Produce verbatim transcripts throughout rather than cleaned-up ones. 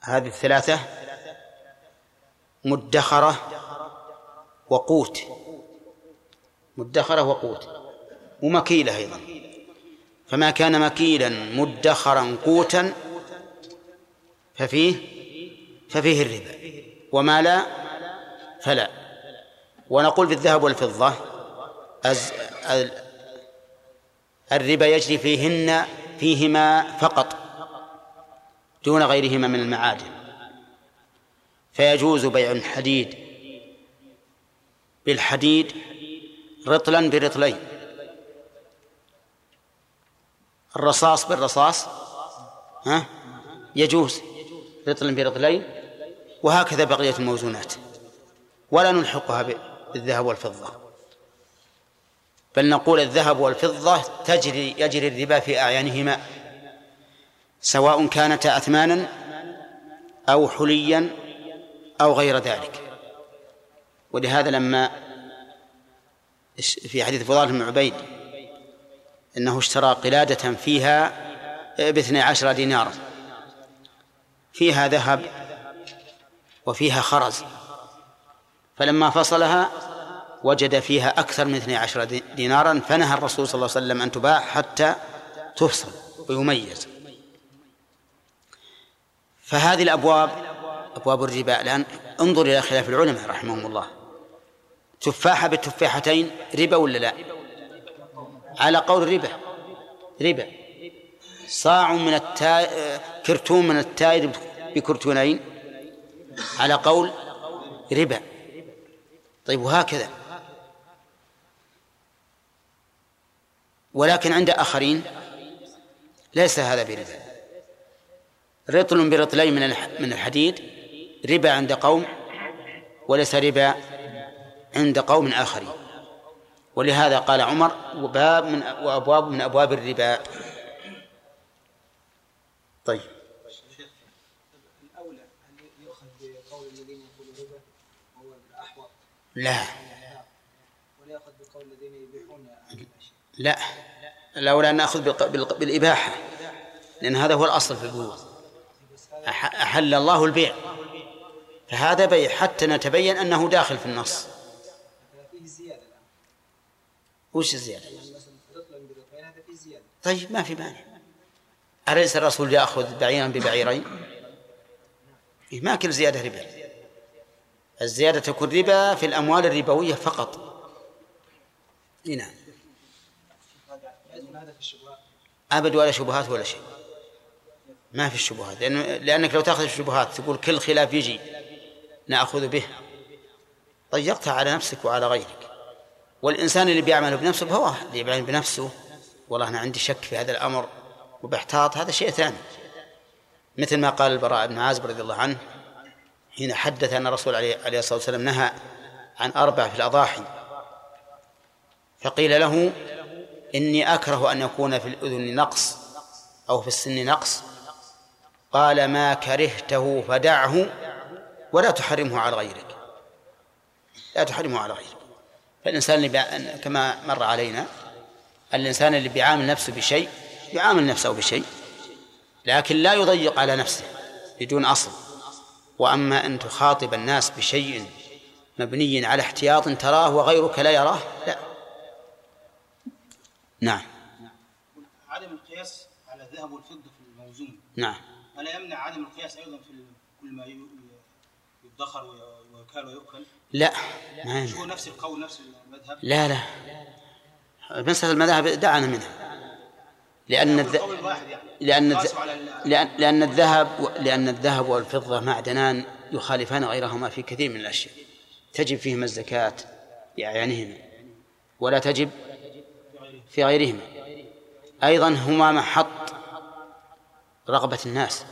هذه الثلاثة: مدخرة وقوت، مدخرة وقوت ومكيلة أيضا. فما كان مكيلا مدخرا قوتا ففيه ففيه الربا، وما لا فلا. ونقول في الذهب والفضة الربا يجري فيهن فيهما فقط دون غيرهما من المعادن، فيجوز بيع الحديد بالحديد رطلا برطلين، الرصاص بالرصاص ها يجوز رطلا برطلين، وهكذا بقية الموزونات، ولا نلحقها بالذهب والفضة، بل نقول الذهب والفضة تجري يجري الربا في أعيانهما، سواء كانتا أثمانا أو حليا أو غير ذلك. ولهذا لما في حديث فضالة بن عبيد إنه اشترى قلادة فيها باثني عشر دينارا، فيها ذهب وفيها خرز، فلما فصلها وجد فيها أكثر من اثني عشر دينارا، فنهى الرسول صلى الله عليه وسلم أن تباع حتى تفصل ويميز. فهذه الأبواب أبواب الربا. الآن انظر إلى خلاف العلماء رحمهم الله، تفاحة بالتفاحتين ربا ولا لا؟ على قول ربا ربا. صاع من التاي كرتون من التاير بكرتونين على قول ربا. طيب وهكذا. ولكن عند آخرين ليس هذا بربا، رطل برطلين من الحديد ربا عند قوم وليس ربا عند قوم آخرين. ولهذا قال عمر وباب من وأبواب من أبواب الربا. طيب الأولى أن يؤخذ بقول الذين يقولون ربا هو الأحوط؟ لا، ولا يأخذ بقول الذين يبيحون الأشياء؟ لا، الأولى أن نأخذ بالإباحة، لأن هذا هو الأصل في البيوع. أحل الله البيع، فهذا بيع حتى نتبين أنه داخل في النص. فيه زيادة الآن. وش الزيادة؟ هذا فيه زيادة. طيب ما في مانع. أليس الرسول يأخذ بعيرا ببعيرين؟ ما كل زيادة ربا. الزيادة تكون ربا في الأموال الربوية فقط. هنا أبد ولا شبهات ولا شيء، ما في الشبهات، لأن لأنك لو تأخذ الشبهات تقول كل خلاف يجي نأخذ به، ضيقتها على نفسك وعلى غيرك. والإنسان اللي بيعمل بنفسه فهو اللي بيعمل بنفسه، والله أنا عندي شك في هذا الأمر وباحتاط، هذا شيء ثاني. مثل ما قال البراء بن عازب رضي الله عنه حين حدث أن الرسول عليه الصلاة والسلام نهى عن أربع في الأضاحي، فقيل له إني أكره أن يكون في الأذن نقص أو في السن نقص، قال ما كرهته فدعه ولا تحرمه على غيرك، لا تحرمه على غيرك. فالإنسان اللي بيع... كما مر علينا الإنسان اللي بيعامل نفسه بشيء يعامل نفسه بشيء، لكن لا يضيق على نفسه بدون أصل. وأما أن تخاطب الناس بشيء مبني على احتياط تراه وغيرك لا يراه، لا. نعم. عدم القياس على الذهب والفضة في الموزون، نعم، ألا يمنع عدم القياس أيضا في كل ما يدخر ويكال ويؤكل؟ لا، ما هو نفس القول نفس المذهب؟ لا لا، مسألة المذاهب دعنا منها، لأن الذ... لأن الذ... لأن لأن الذهب لأن الذهب والفضة معدنان يخالفان غيرهما في كثير من الأشياء، تجب فيهما الزكاة بأعيانهما ولا تجب في غيرهما. أيضا هما محط رغبة الناس،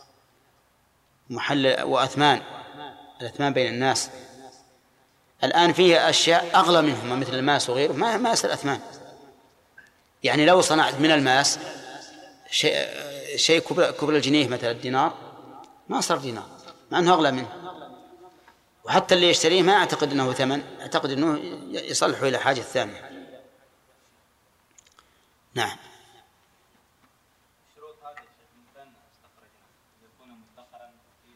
محل وأثمان، الأثمان بين الناس. الآن فيه أشياء أغلى منهما مثل الماس وغيره ما ما يصير أثمان. يعني لو صنعت من الماس شيء شيء كبر كبر الجنيه مثل الدينار ما صار دينار مع أنه أغلى منه، وحتى اللي يشتريه ما أعتقد أنه ثمن، أعتقد أنه يصلحه إلى حاجة ثانية. نعم. شروط هذه الشيء مثلا استخرجنا يكون مدخرا في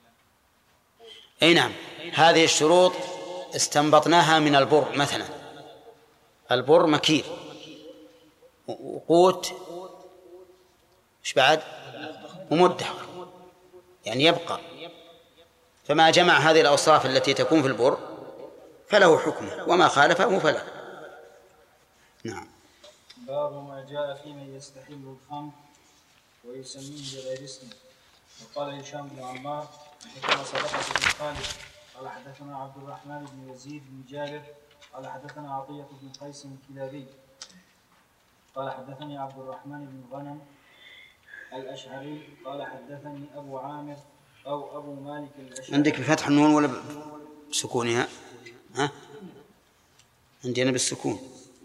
أي نعم. هذه الشروط استنبطناها من البر مثلا. البر مكيل وقوت إيش بعد ومدخر، يعني يبقى. فما جمع هذه الأوصاف التي تكون في البر فله حكمه، وما خالفه فلا. نعم. باب ما جاء في من يستحل الخمر ويسميه بغير اسمه. وقال هشام بن عمار حدثنا صدقة بن خالد قال حدثنا عبد الرحمن بن يزيد بن جابر قال حدثنا عطية بن قيس الكلابي قال حدثني عبد الرحمن بن غنم الأشعري قال حدثني أبو عامر أو أبو مالك الأشعري. عندك بفتح النون ولا بسكونها؟ ها؟ عندي أنا بالسكون.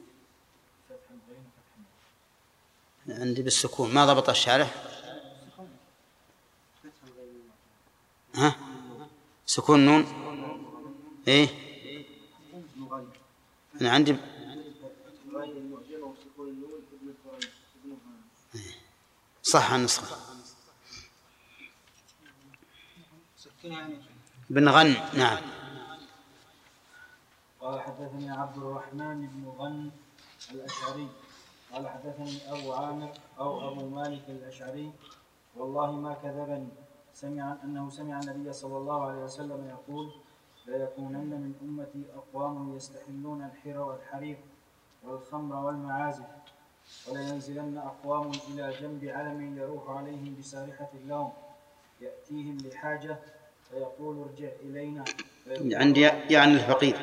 عندي بالسكون. ما ضبط الشارح؟ ها؟ سكون نون. إيه؟ أنا عندي صح النسخة بن غن. نعم. قال حدثني عبد الرحمن بن غن الأشعري قال حدثني أبو عامر أو أبو مالك الأشعري والله ما كذبني سمع أنه سمع النبي صلى الله عليه وسلم يقول ليكونن من أمتي أقوام يستحلون الحر والحرير والخمر والمعازف ولينزلن أقوام إلى جنب علم يروح عليهم بسارحة اللوم يأتيهم لحاجة فيقول ارجع إلينا. عندي يعني الفقير.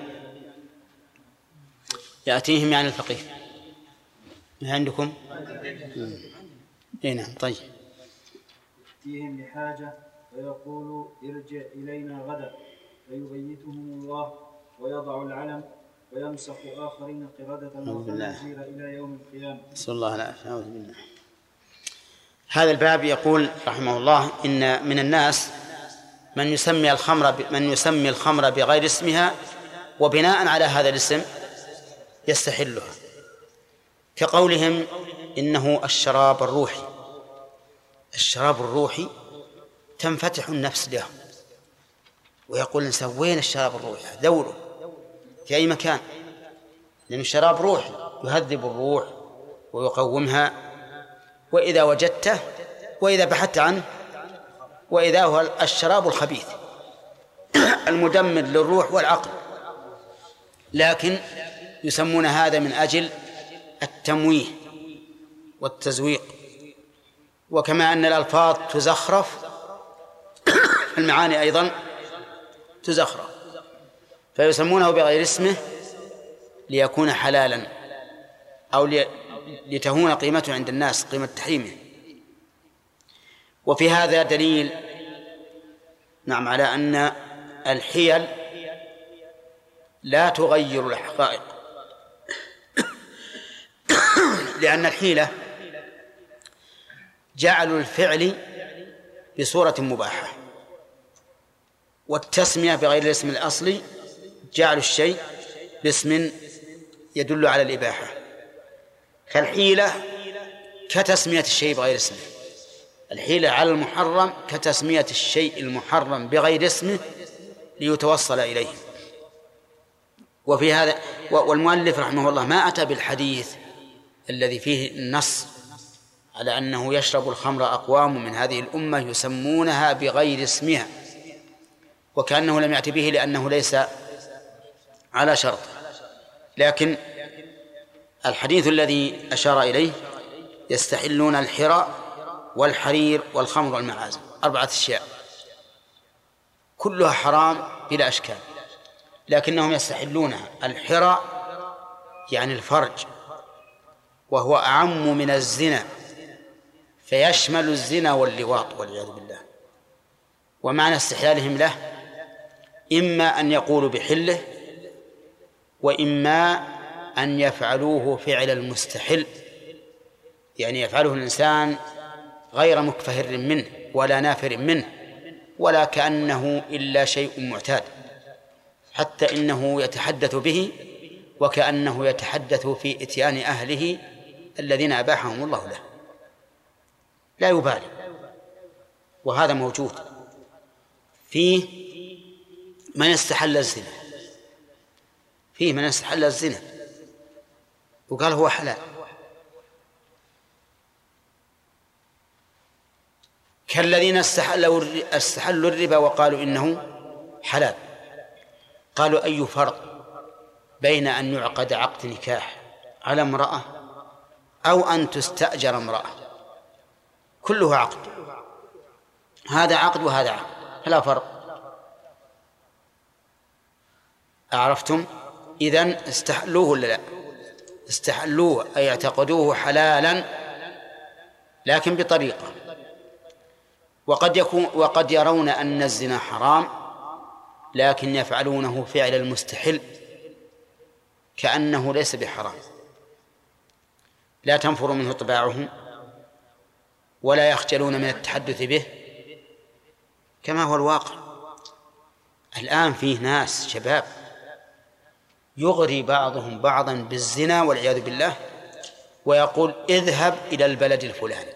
يأتيهم يعني الفقير. ما عندكم؟ نعم. طيب. يأتيهم لحاجة فيقول ارجع إلينا غدا فيبيتهم الله ويضع العلم ويمسخ آخرين قردة وخنازير إلى يوم القيامة. نسأل الله العافية. أعوذ بالله. هذا الباب يقول رحمه الله إن من الناس من يسمي الخمر من يسمي الخمر بغير اسمها وبناء على هذا الاسم يستحلها، كقولهم إنه الشراب الروحي. الشراب الروحي تنفتح النفس له، ويقول الإنسان وين الشراب الروحي؟ ذوله في أي مكان، لأن الشراب روحي يهذب الروح ويقومها، وإذا وجدته وإذا بحثت عنه وإذا هو الشراب الخبيث المدمر للروح والعقل. لكن يسمون هذا من أجل التمويه والتزويق، وكما أن الألفاظ تزخرف المعاني أيضا تزخرف، فيسمونه بغير اسمه ليكون حلالا أو لتهون قيمته عند الناس، قيمة تحريمه. وفي هذا دليل نعم على أن الحيل لا تغير الحقائق، لأن الحيلة جعلوا الفعل بصورة مباحة، والتسمية بغير الاسم الأصلي جعلوا الشيء باسم يدل على الإباحة. فالحيلة كتسمية الشيء بغير اسمه، الحيلة على المحرم كتسمية الشيء المحرم بغير اسمه ليتوصل إليه. وفي هذا والمؤلف رحمه الله ما أتى بالحديث الذي فيه النص على أنه يشرب الخمر أقوام من هذه الأمة يسمونها بغير اسمها، وكأنه لم يأتي به لأنه ليس على شرط. لكن الحديث الذي أشار إليه يستحلون الحرى والحرير والخمر والمعازف، أربعة أشياء كلها حرام بلا أشكال، لكنهم يستحلونها. الحرى يعني الفرج، وهو أعم من الزنا، فيشمل الزنا واللواط والعياذ بالله. ومعنى استحلالهم له إما أن يقولوا بحله، وإما أن يفعلوه فعل المستحل، يعني يفعله الإنسان غير مكفهر منه ولا نافر منه، ولا كأنه إلا شيء معتاد، حتى إنه يتحدث به وكأنه يتحدث في إتيان أهله الذين أباحهم الله له، لا يبالي. وهذا موجود فيه من استحل الزنا، فيه من استحل الزنا وقال هو حلال، كالذين استحلوا استحلوا الربا وقالوا إنه حلال. قالوا أي فرق بين أن يعقد عقد نكاح على امرأة أو أن تستأجر امرأة؟ كله عقد، هذا عقد وهذا عقد، فلا فرق. أعرفتم؟ إذن استحلوه ولا لا؟ استحلوه أي اعتقدوه حلالا لكن بطريقة، وقد يكون وقد يرون أن الزنا حرام لكن يفعلونه فعل المستحل كأنه ليس بحرام، لا تنفر منه طباعهم ولا يخجلون من التحدث به كما هو الواقع. الآن فيه ناس شباب يغري بعضهم بعضا بالزنا والعياذ بالله، ويقول اذهب إلى البلد الفلاني،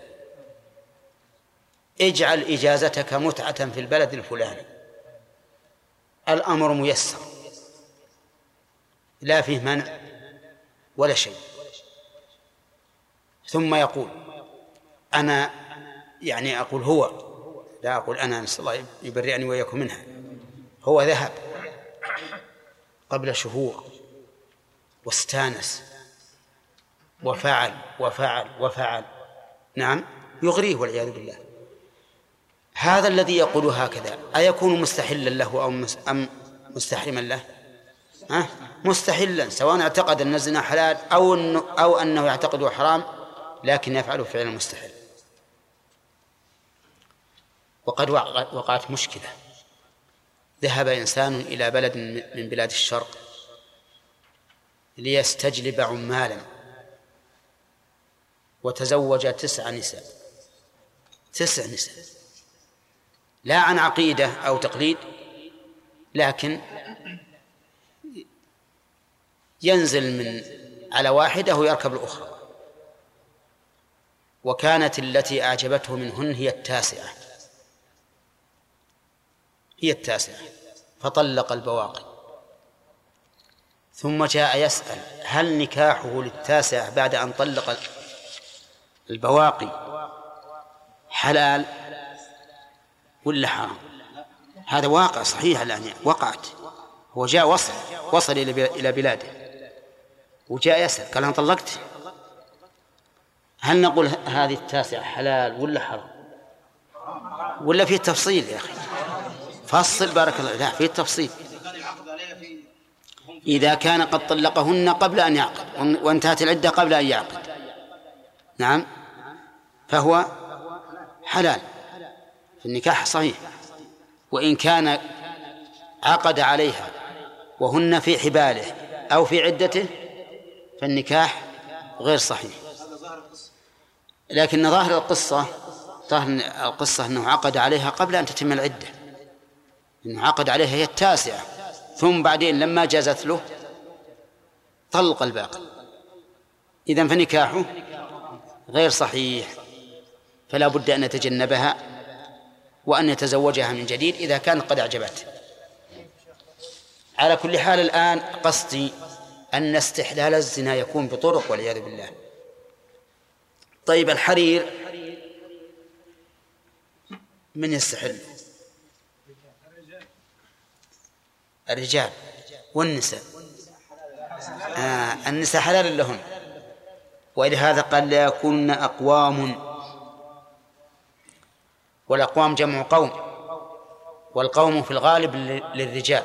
اجعل إجازتك متعة في البلد الفلاني، الأمر ميسر لا فيه منع ولا شيء. ثم يقول أنا يعني أقول هو، لا أقول أنا، نسأل الله يبرئني وإياكم منها، هو ذهب قبل شهور واستانس وفعل وفعل وفعل، نعم يغريه والعياذ بالله. هذا الذي يقول هكذا أيكون مستحلا له أم مستحرما له؟ ها؟ مستحلا، سواء اعتقد أن الزنا حلال أو أنه, أو أنه يعتقده حرام لكن يفعله فعلا مستحيل. وقد وقعت مشكلة، ذهب إنسان إلى بلد من بلاد الشرق ليستجلب عمالا وتزوج تسع نساء، تسع نساء، لا عن عقيدة أو تقليد، لكن ينزل من على واحدة ويركب الأخرى، وكانت التي أعجبته منهن هي التاسعة هي التاسعة فطلق البواقي، ثم جاء يسأل هل نكاحه للتاسعة بعد أن طلق البواقي حلال ولا حرام؟ هذا واقع صحيح الآن وقعت. هو جاء وصل وصل إلى بلاده وجاء يسأل قال أنا طلقت، هل نقول هذه التاسعة حلال ولا حرام ولا فيه تفصيل؟ يا أخي فصل بارك الله، لا فيه تفصيل. إذا كان قد طلقهن قبل أن يعقد وانتهت العدة قبل أن يعقد، نعم، فهو حلال في النكاح صحيح. وإن كان عقد عليها وهن في حباله أو في عدته فالنكاح غير صحيح. لكن ظاهر القصة ظاهر القصة أنه عقد عليها قبل أن تتم العدة، أنه عقد عليها هي التاسعة، ثم بعدين لما جازت له طلق الباقي، إذن فنكاحه غير صحيح، فلا بد أن يتجنبها وأن يتزوجها من جديد إذا كان قد أعجبته. على كل حال الآن قصدي أن استحلال الزنا يكون بطرق والعياذ بالله. طيب الحرير من يستحل؟ الرجال والنساء. آه النساء حلال لهن، ولهذا قال لا يكون أقوام، والأقوام جمع قوم، والقوم في الغالب للرجال،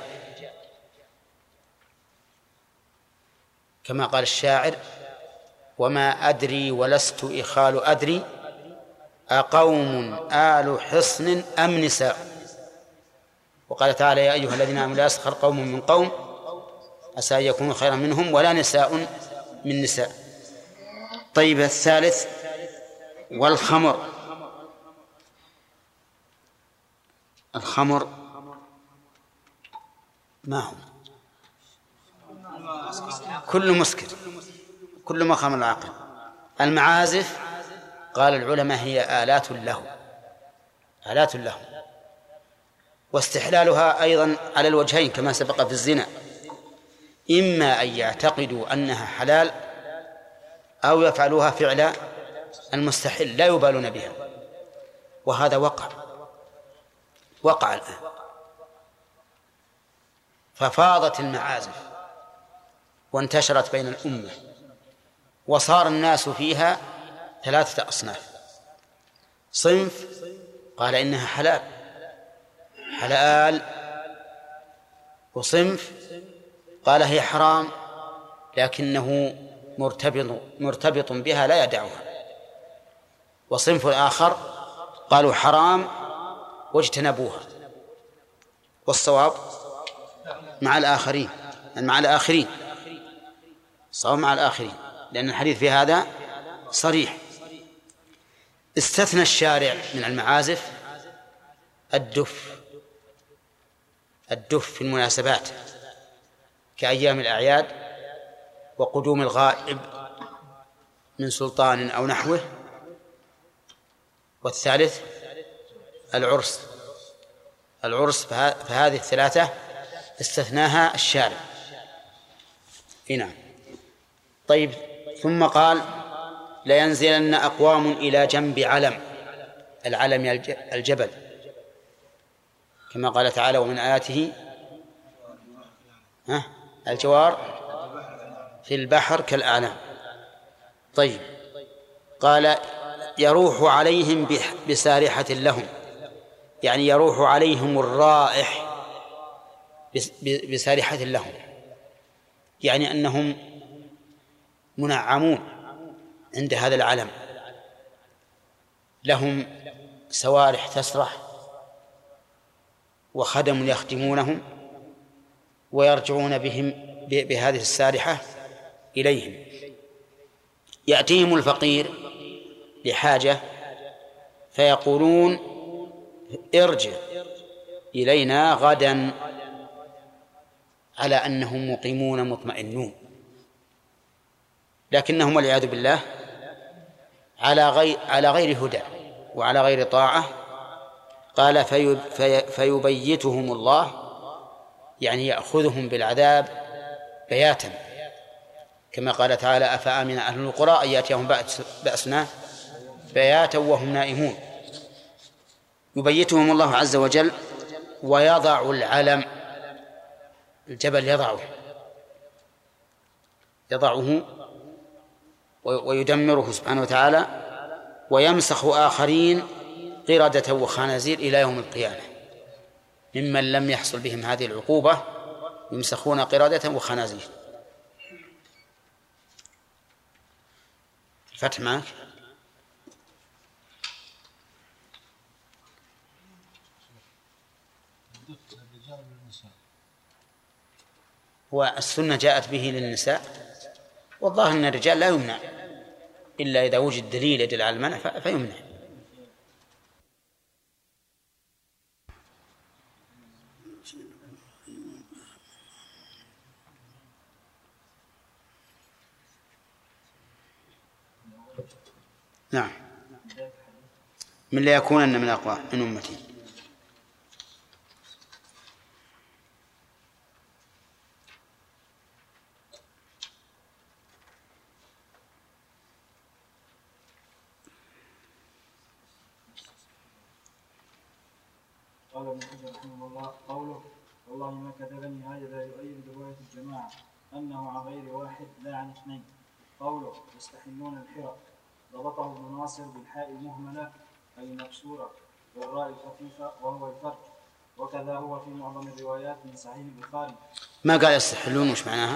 كما قال الشاعر وما أدري ولست إخال أدري أقوم آل حصن أم نساء. وقال تعالى يا أيها الذين آمنوا لا يسخر قوم من قوم عسى أن يكونوا خيرا منهم ولا نساء من نساء. طيب الثالث والخمر. الخمر ما هو؟ كل مسكر، كل ما خمر العقل. المعازف قال العلماء هي آلات له، آلات له، واستحلالها أيضا على الوجهين كما سبق في الزنا، إما أن يعتقدوا أنها حلال أو يفعلوها فعل المستحل لا يبالون بها، وهذا وقع وقع الآن، ففاضت المعازف وانتشرت بين الأمة، وصار الناس فيها ثلاثة أصناف: صنف قال إنها حلال حلال، وصنف قال هي حرام لكنه مرتبط مرتبط بها لا يدعها، وصنف آخر قالوا حرام واجتنبوها. والصواب مع الآخرين مع الآخرين الصواب مع الآخرين، لأن الحديث في هذا صريح. استثنى الشارع من المعازف الدف الدف في المناسبات كأيام الأعياد وقدوم الغائب من سلطان أو نحوه. والثالث العرس العرس فهذه الثلاثة استثناها الشارع. نعم. طيب، ثم قال: لينزلن أقوام إلى جنب علم. العلم الجبل، كما قال تعالى: ومن آياته ها الجوار في البحر كالأعلام. طيب، قال: يروح عليهم بسارحة لهم، يعني يروح عليهم الرائح بسارحة لهم، يعني أنهم منعمون عند هذا العلم، لهم سوارح تسرح وخدم يخدمونهم، ويرجعون بهم بهذه السارحة إليهم. يأتيهم الفقير لحاجة فيقولون: ارجع إلينا غدا، على أنهم مقيمون مطمئنون، لكنهم والعياذ بالله على غير على غير هدى وعلى غير طاعة. قال: في في فيبيتهم الله، يعني يأخذهم بالعذاب بياتا، كما قال تعالى: أفأمن أهل القرى أن يأتيهم بأسنا بياتا وهم نائمون. يبيتهم الله عز وجل ويضع العلم، الجبل يضعه يضعه ويدمره سبحانه وتعالى، ويمسخ آخرين قردة وخنازير إلى يوم القيامة ممن لم يحصل بهم هذه العقوبة، يمسخون قردة وخنازير. الفتح معك. والسنة جاءت به للنساء، والظاهر أن الرجال لا يمنع إلا إذا وجد دليل يدل على المنع فيمنع. نعم. من لا يكونن من أقوى من أمتي. قال ابن حجر رحمه الله: قوله والله ما كذبني هذا يؤيد رواية الجماعة أنه عن غير واحد لا عن اثنين. قوله يستحلون الحرى ضبطه ابن ناصر بالحاء المهملة أي المكسورة والراء الخفيفة وهو الفرج، وكذا هو في معظم الروايات من صحيح البخاري. ما قال يستحلون وش معناها؟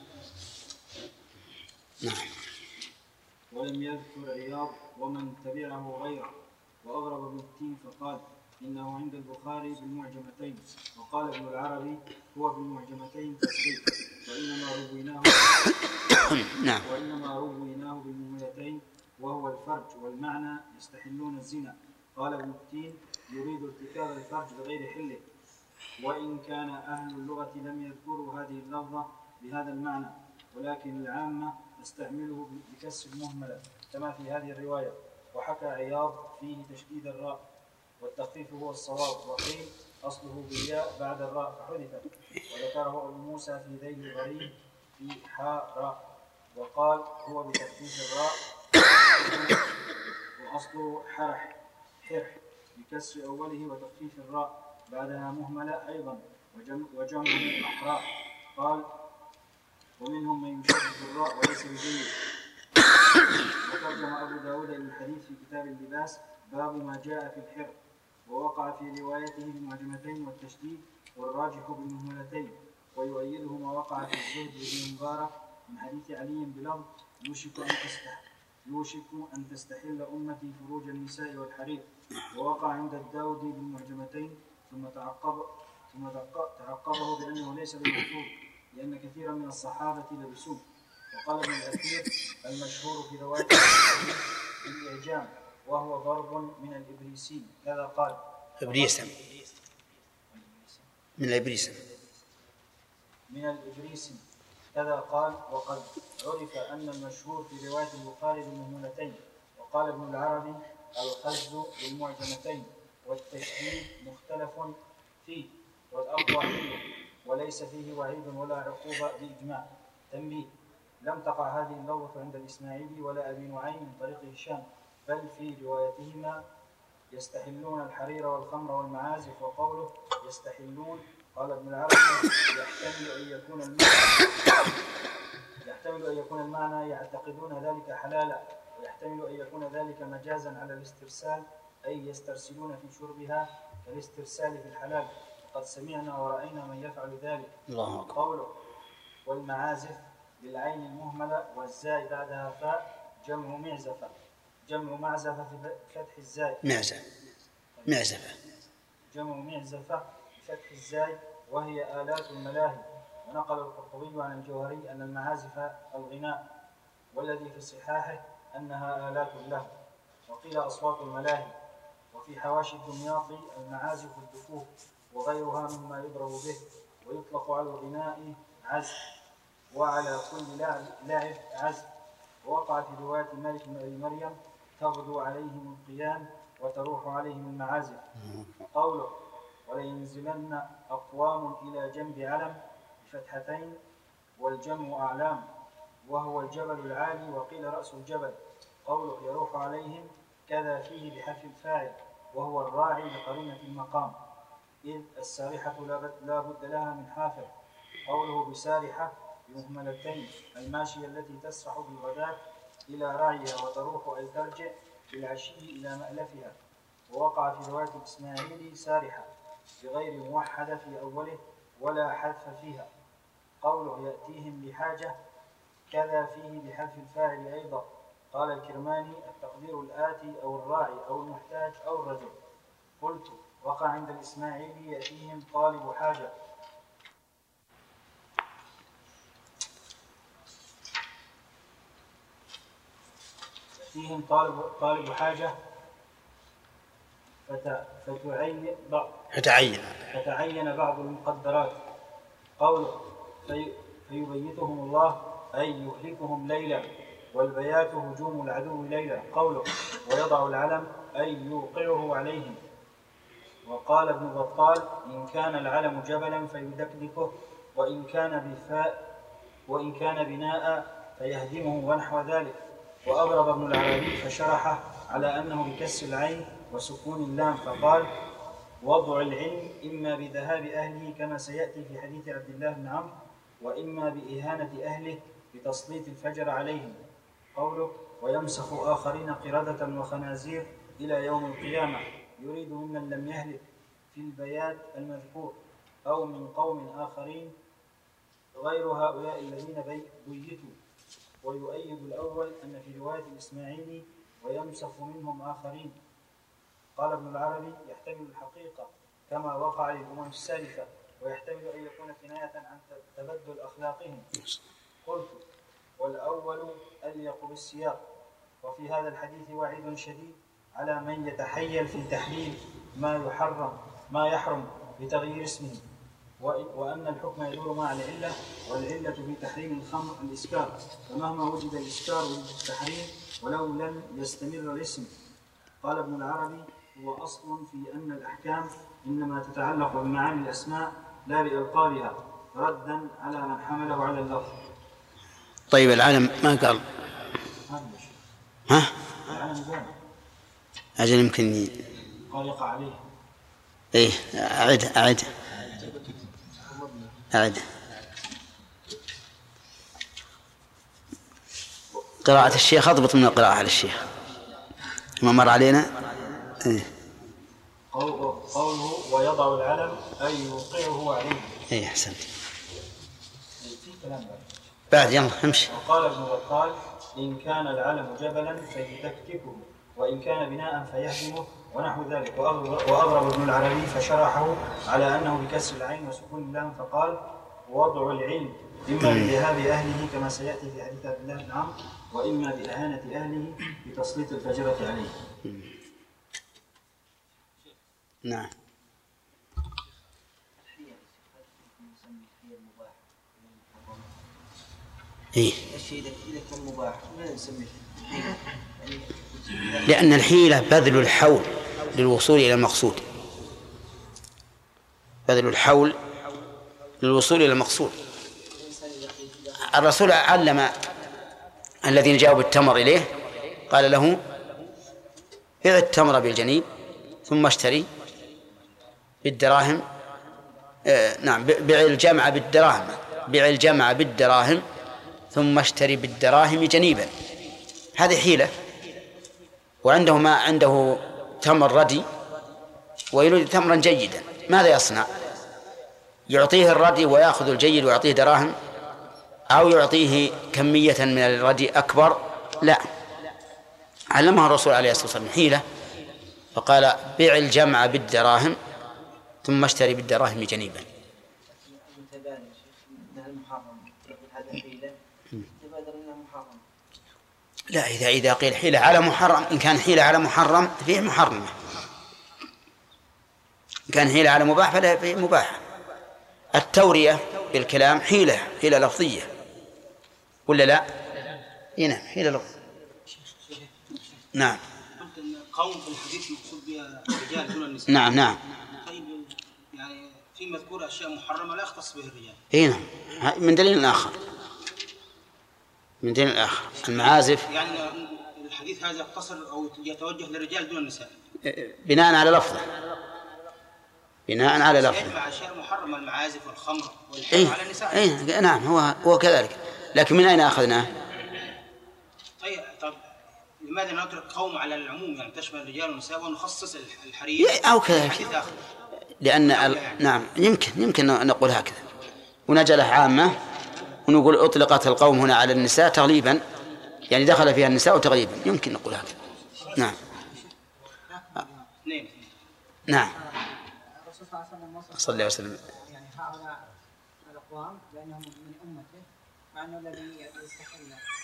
نعم. ولم يذكر عياض ومن تبعه غيره، وأغرب ابن التين فقال إنه عند البخاري بالمعجمتين، وقال ابن العربي هو بالمعجمتين تصحيح، وإنما رويناه نعم. وإنما رويناه بالمهملتين وهو الفرج، والمعنى يستحلون الزنا. قال ابن التين يريد ارتكاب الفرج بغير حله، وإن كان أهل اللغة لم يذكروا هذه اللفظة بهذا المعنى، ولكن العامة استعمله بكسر المهملة كما في هذه الرواية. وحكى عياض فيه تشديد الراء والتخفيف هو الصواب. وقيل أصله بالياء بعد الراء فحذفت، وذكره أبو موسى في ذيل الغريب في حاء راء، وقال هو بتخفيف الراء وأصله حرح حرح بكسر أوله وتخفيف الراء بعدها مهملة أيضا، وجمعه أحراء. قال ومنهم من يشدد الراء وليس بجيد. وترجم أبو داود للحديث في كتاب اللباس باب ما جاء في الحر، ووقع في روايته بالمعجمتين والتشديد والراجح بالمهملتين، ويؤيده ما وقع في الزهد بن مبارك من حديث علي بلفظ يوشك أن تستح يوشك أن تستحل أمتي فروج النساء والحرير، ووقع عند الداودي بالمعجمتين ثم تعقب ثم تعقبه بأنه ليس بالمحفوظ لأن كثيرا من الصحابة لبسوه. وقال ابن الأثير المشهور في رواية بالإعجام وهو ضرب من الإبريسي كذا قال إبريسم من الإبريسم من الإبريسي كذا قال. وقد عرف أن المشهور في رواية البخاري بالمهملتين. وقال ابن العربي الخز بالمعجمتين، والتشديد مختلف فيه والأقوى فيه وليس فيه وعيد ولا عقوبة بإجماع. تنبيه: لم تقع هذه اللفظة عند الإسماعيلي ولا أبي نعيم من طريق هشام، بل في روايتهما يستحلون الحرير والخمر والمعازف. وقوله يستحلون قال ابن العربي يحتمل أن يكون المعنى يحتمل أن يكون المعنى يعتقدون ذلك حلالا، ويحتمل أن يكون ذلك مجازا على الاسترسال، أي يسترسلون في شربها كالاسترسال في الحلال، وقد سمعنا ورأينا من يفعل ذلك. الله أكبر. قوله والمعازف بالعين المهملة والزاء بعدها فاء جمع معزفة جمع معزفة في فتح الزاء معزفة معزفة جمع معزفة بفتح الزاي وهي آلات الملاهي. ونقل القرطبي عن الجوهري أن المعازف الغناء، والذي في صحاحه أنها آلات له، وقيل أصوات الملاهي. وفي حواشي الدمياطي المعازف الدفوف وغيرها مما يضرب به، ويطلق على الغناء عزف وعلى كل لعب عزف. ووقع في رواية مالك بن أبي مريم تغدو عليهم القيان وتروح عليهم المعازف. قوله ولينزلن أقوام إلى جنب علم بفتحتين والجمع أعلام وهو الجبل العالي، وقيل رأس الجبل. قوله يروح عليهم كذا فيه بحذف الفاعل وهو الراعي لقرينة المقام، إذ السارحة لا بد لها من حافر. قوله بسارحة بمهملتين الماشية التي تسرح بالغداة إلى راعيها وتروح أي ترجع بالعشي إلى مألفها. ووقع في رواية الإسماعيلي سارحة بغير موحدة في أوله ولا حذف فيها. قوله يأتيهم بحاجة كذا فيه بحذف الفاعل أيضا. قال الكرماني التقدير الآتي أو الراعي أو المحتاج أو الرجل. قلت وقع عند الإسماعيلي يأتيهم طالب حاجة. يأتيهم طالب, طالب حاجة فتعين بعض فتعين فتعين بعض المقدرات. قوله في فيبيتهم الله أي يهلكهم ليلا، والبيات هجوم العدو ليلا. قوله ويضع العلم أي يوقعه عليهم. وقال ابن بطال إن كان العلم جبلا فيدكدكه، وإن كان بفاء وإن كان بناء فيهدمه ونحو ذلك. وأضرب ابن العربي فشرحه على أنه بكسر العين وسكون اللام، فقال وضع العلم إما بذهاب أهله كما سيأتي في حديث عبد الله بن عمرو، وإما بإهانة أهله بتسليط الفجر عليهم. قوله ويمسخ آخرين قردة وخنازير إلى يوم القيامة، يريد ممن لم يهلك في البيات المذكور أو من قوم آخرين غير هؤلاء الذين بيتوا. ويؤيد الأول أن في رواية الإسماعيلي ويمسخ منهم آخرين. قال ابن العربي يحتمل الحقيقة كما وقع للأمم السالفة، ويحتمل أن يكون كناية عن تبدل أخلاقهم. قلت والأول أليق بالسياق. وفي هذا الحديث وعيد شديد على من يتحيل في تحليل ما يحرم ما يحرم بتغيير اسمه، وأن الحكم يدور مع العلة، والعلة في تحريم الخمر الإسكار، فمهما وجد الإسكار وجد التحريم ولو لم يستمر الاسم. قال ابن العربي هو أصل في أن الأحكام إنما تتعلق بمعاني الأسماء لا بألقابها، ردا على من حمله على اللفظ. طيب العلم ما قال ها؟ العلم قال أجل يمكن قال يقع عليه. إيه أعد أعد أعد قراءة الشيخ أضبط من القراءة على الشيخ ما مر علينا. إيه. قوله ويضع العلم أي يوقعه عليه. إيه أحسنت. بعد يلا امشي. وقال ابن بطال إن كان العلم جبلا فيتكتكه وإن كان بناء فيهدمه ونحو ذلك. وأضرب ابن العربي فشرحه على أنه بكسر العين وسكون اللام فقال وضع العلم إما بذهاب أهله كما سيأتي في حديث عبد الله بن عمرو وإما بإهانة أهله بتسليط الفجرة عليه. نعم. إيه؟ لأن الحيلة بذل الحول للوصول إلى المقصود، بذل الحول للوصول إلى المقصود. الرسول علم الذين جاءوا بالتمر إليه قال له بيع التمر بالجنيب ثم اشتري بالدراهم. آه نعم بيع الجمع بالدراهم بيع الجمع بالدراهم ثم اشتري بالدراهم جنيبا. هذه حيلة. وعنده ما عنده تمر ردي ويريد تمرا جيدا، ماذا يصنع؟ يعطيه الردي ويأخذ الجيد ويعطيه دراهم، أو يعطيه كمية من الردي أكبر؟ لا، علمها الرسول عليه الصلاة والسلام حيلة فقال بيع الجمع بالدراهم ثم اشتري بالدراهم جنيبا. لا، إذا إذا قيل حيلة على محرم، إن كان حيلة على محرم فيه محرمة، إن كان حيلة على مباح فلا فيه مباح. التورية بالكلام حيلة حيلة لفظية ولا لا؟ نعم حيلة لفظية. نعم. قلت ان قوم في الحديث مقصود بها الرجال دون النساء. نعم نعم. طيب يعني في مذكور اشياء محرمه لا يختص به الرجال. اي نعم، من دليل اخر من دليل اخر المعازف. يعني الحديث هذا يقتصر او يتوجه للرجال دون النساء بناء على لفظه، بناء على لفظه. يجمع اشياء محرمه المعازف والخمر والحرام إيه؟ على النساء. اي نعم، هو هو كذلك، لكن من اين اخذناه؟ طيب طب لماذا نترك قوم على العموم يعني تشمل الرجال والنساء ونخصص الحرير او كذلك؟ لان ال... نعم يمكن يمكن نقول هكذا ونجعله عامه ونقول اطلقت القوم هنا على النساء تغليبا، يعني دخل فيها النساء تغليبا، يمكن نقول هكذا. نعم نعم. الرسول صلى الله عليه وسلم وصف صلى الله عليه وسلم يعني هؤلاء الأقوام لأنهم من أمته، مع أنه الذي يستحل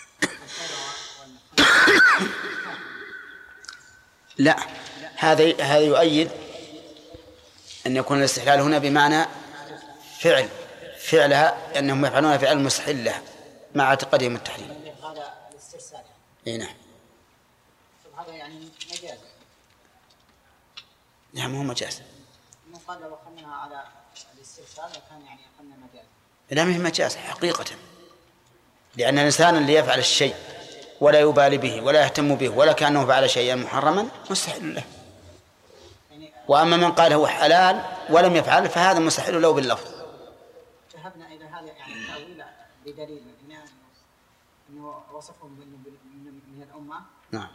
لا، هذا هذا يؤيد أن يكون الاستحلال هنا بمعنى فعل فعلها، أنهم يفعلون فعل مستحل لها مع اعتقادهم التحليل. هذا الاسترسال يعني. نعم. هذا يعني مجاز. نعم هو مجاز. من قال لو خلناها على الاسترسال كان يعني قلنا مجاز. لا، ما هي مجاز حقيقة، لأن الإنسان اللي يفعل الشيء ولا يبالي به ولا يهتم به ولا كأنه فعل شيئا محرما مستحيل له. وأما من قال هو حلال ولم يفعل فهذا مستحيل له باللفظ. ذهبنا إلى هذا يعني التأويل بدليل أنه وصفهم من الأمة. نعم.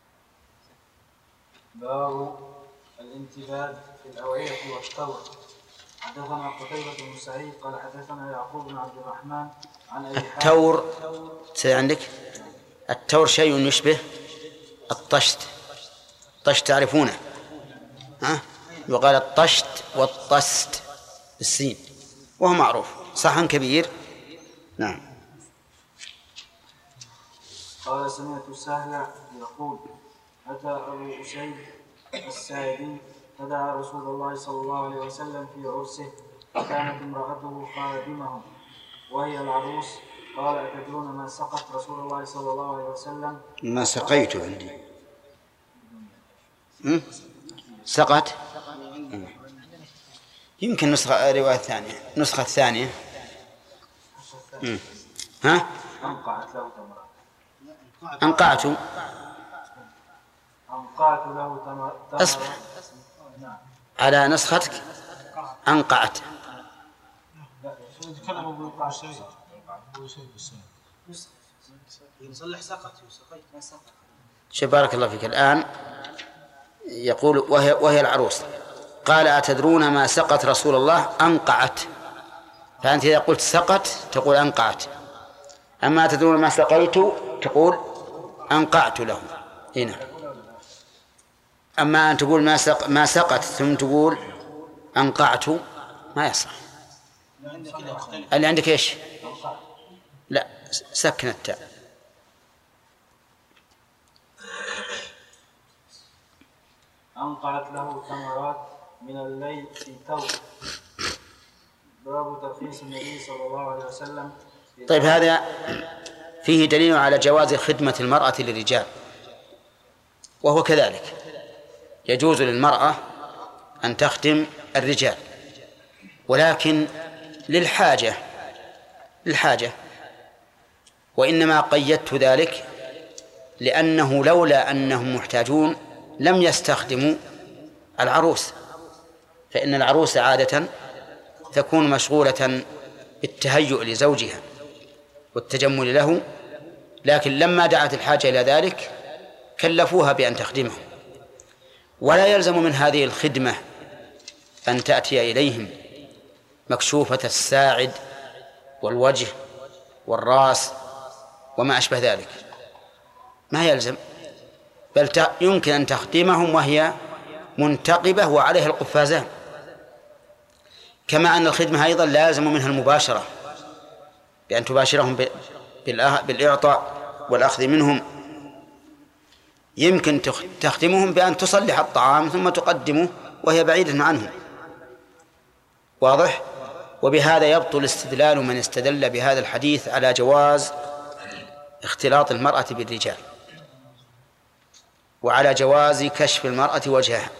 باب الانتباه في الأوعية والثور. حدثنا قتيبة بن سعيد قال حدثنا يعقوب بن عبد الرحمن عن أبي حاتم. التور سيد عندك التور شيء يشبه الطشت. الطشت تعرفونه ها؟ وقال الطشت والطست بالسين وهو معروف، صحن كبير. نعم. قال سمعت سهل يقول أتى أبو أسيد الساعدي فدعا رسول الله صلى الله عليه وسلم في عرسه، وكانت امرأته خادمه وهي العروس. قال أتدرون ما سقت رسول الله صلى الله عليه وسلم؟ ما سقيت عندي سقط. يمكن نسخة رواية ثانية، نسخة ثانية. مم. ها؟ أنقعت له تمرات. أنقعت. أنقعت له تمرات. أصبر. على نسختك أنقعت. يصلح سقط شوف بارك الله فيك. الآن يقول وهي, وهي العروس قال أتدرون ما سقت رسول الله؟ أنقعت. فأنت إذا قلت سقط تقول أنقعت، أما أتدرون ما سقيت تقول أنقعت له هنا. أما أن تقول ما سق ما سقت ثم تقول أنقعت ما يصح. اللي عندك إيش؟ لا سكن التاء. أنقعت له ثمرات من الليل في ثوب. باب ترخيص النبي صلى الله عليه وسلم. طيب هذا فيه دليل على جواز خدمة المرأة للرجال، وهو كذلك يجوز للمرأة أن تخدم الرجال، ولكن للحاجة للحاجة وإنما قيدت ذلك لأنه لولا أنهم محتاجون لم يستخدموا العروس، فإن العروس عادة تكون مشغولة بالتهيؤ لزوجها والتجمل له، لكن لما دعت الحاجة إلى ذلك كلفوها بأن تخدمه. ولا يلزم من هذه الخدمة أن تأتي إليهم مكشوفة الساعد والوجه والرأس وما أشبه ذلك، ما يلزم، بل يمكن أن تخدمهم وهي منتقبة وعليها القفازان. كما أن الخدمة أيضا لازم منها المباشرة بأن تباشرهم بالإعطاء والأخذ منهم. يمكن تخدمهم بأن تصلح الطعام ثم تقدمه وهي بعيدة عنهم. واضح؟ وبهذا يبطل استدلال من استدل بهذا الحديث على جواز اختلاط المرأة بالرجال وعلى جواز كشف المرأة وجهها،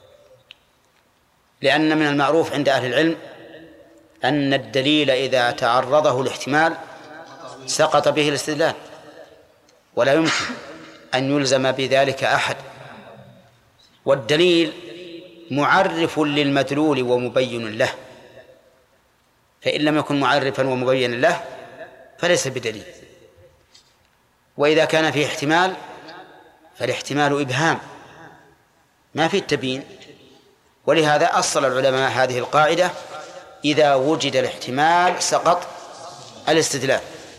لأن من المعروف عند أهل العلم أن الدليل إذا تعرضه الاحتمال سقط به الاستدلال، ولا يمكن أن يلزم بذلك أحد. والدليل معرف للمدلول ومبين له، فإن لم يكن معرفا ومبينا له فليس بدليل. وإذا كان فيه احتمال فالاحتمال إبهام ما فيه التبيين، ولهذا أصل العلماء هذه القاعدة: إذا وجد الاحتمال سقط الاستدلال.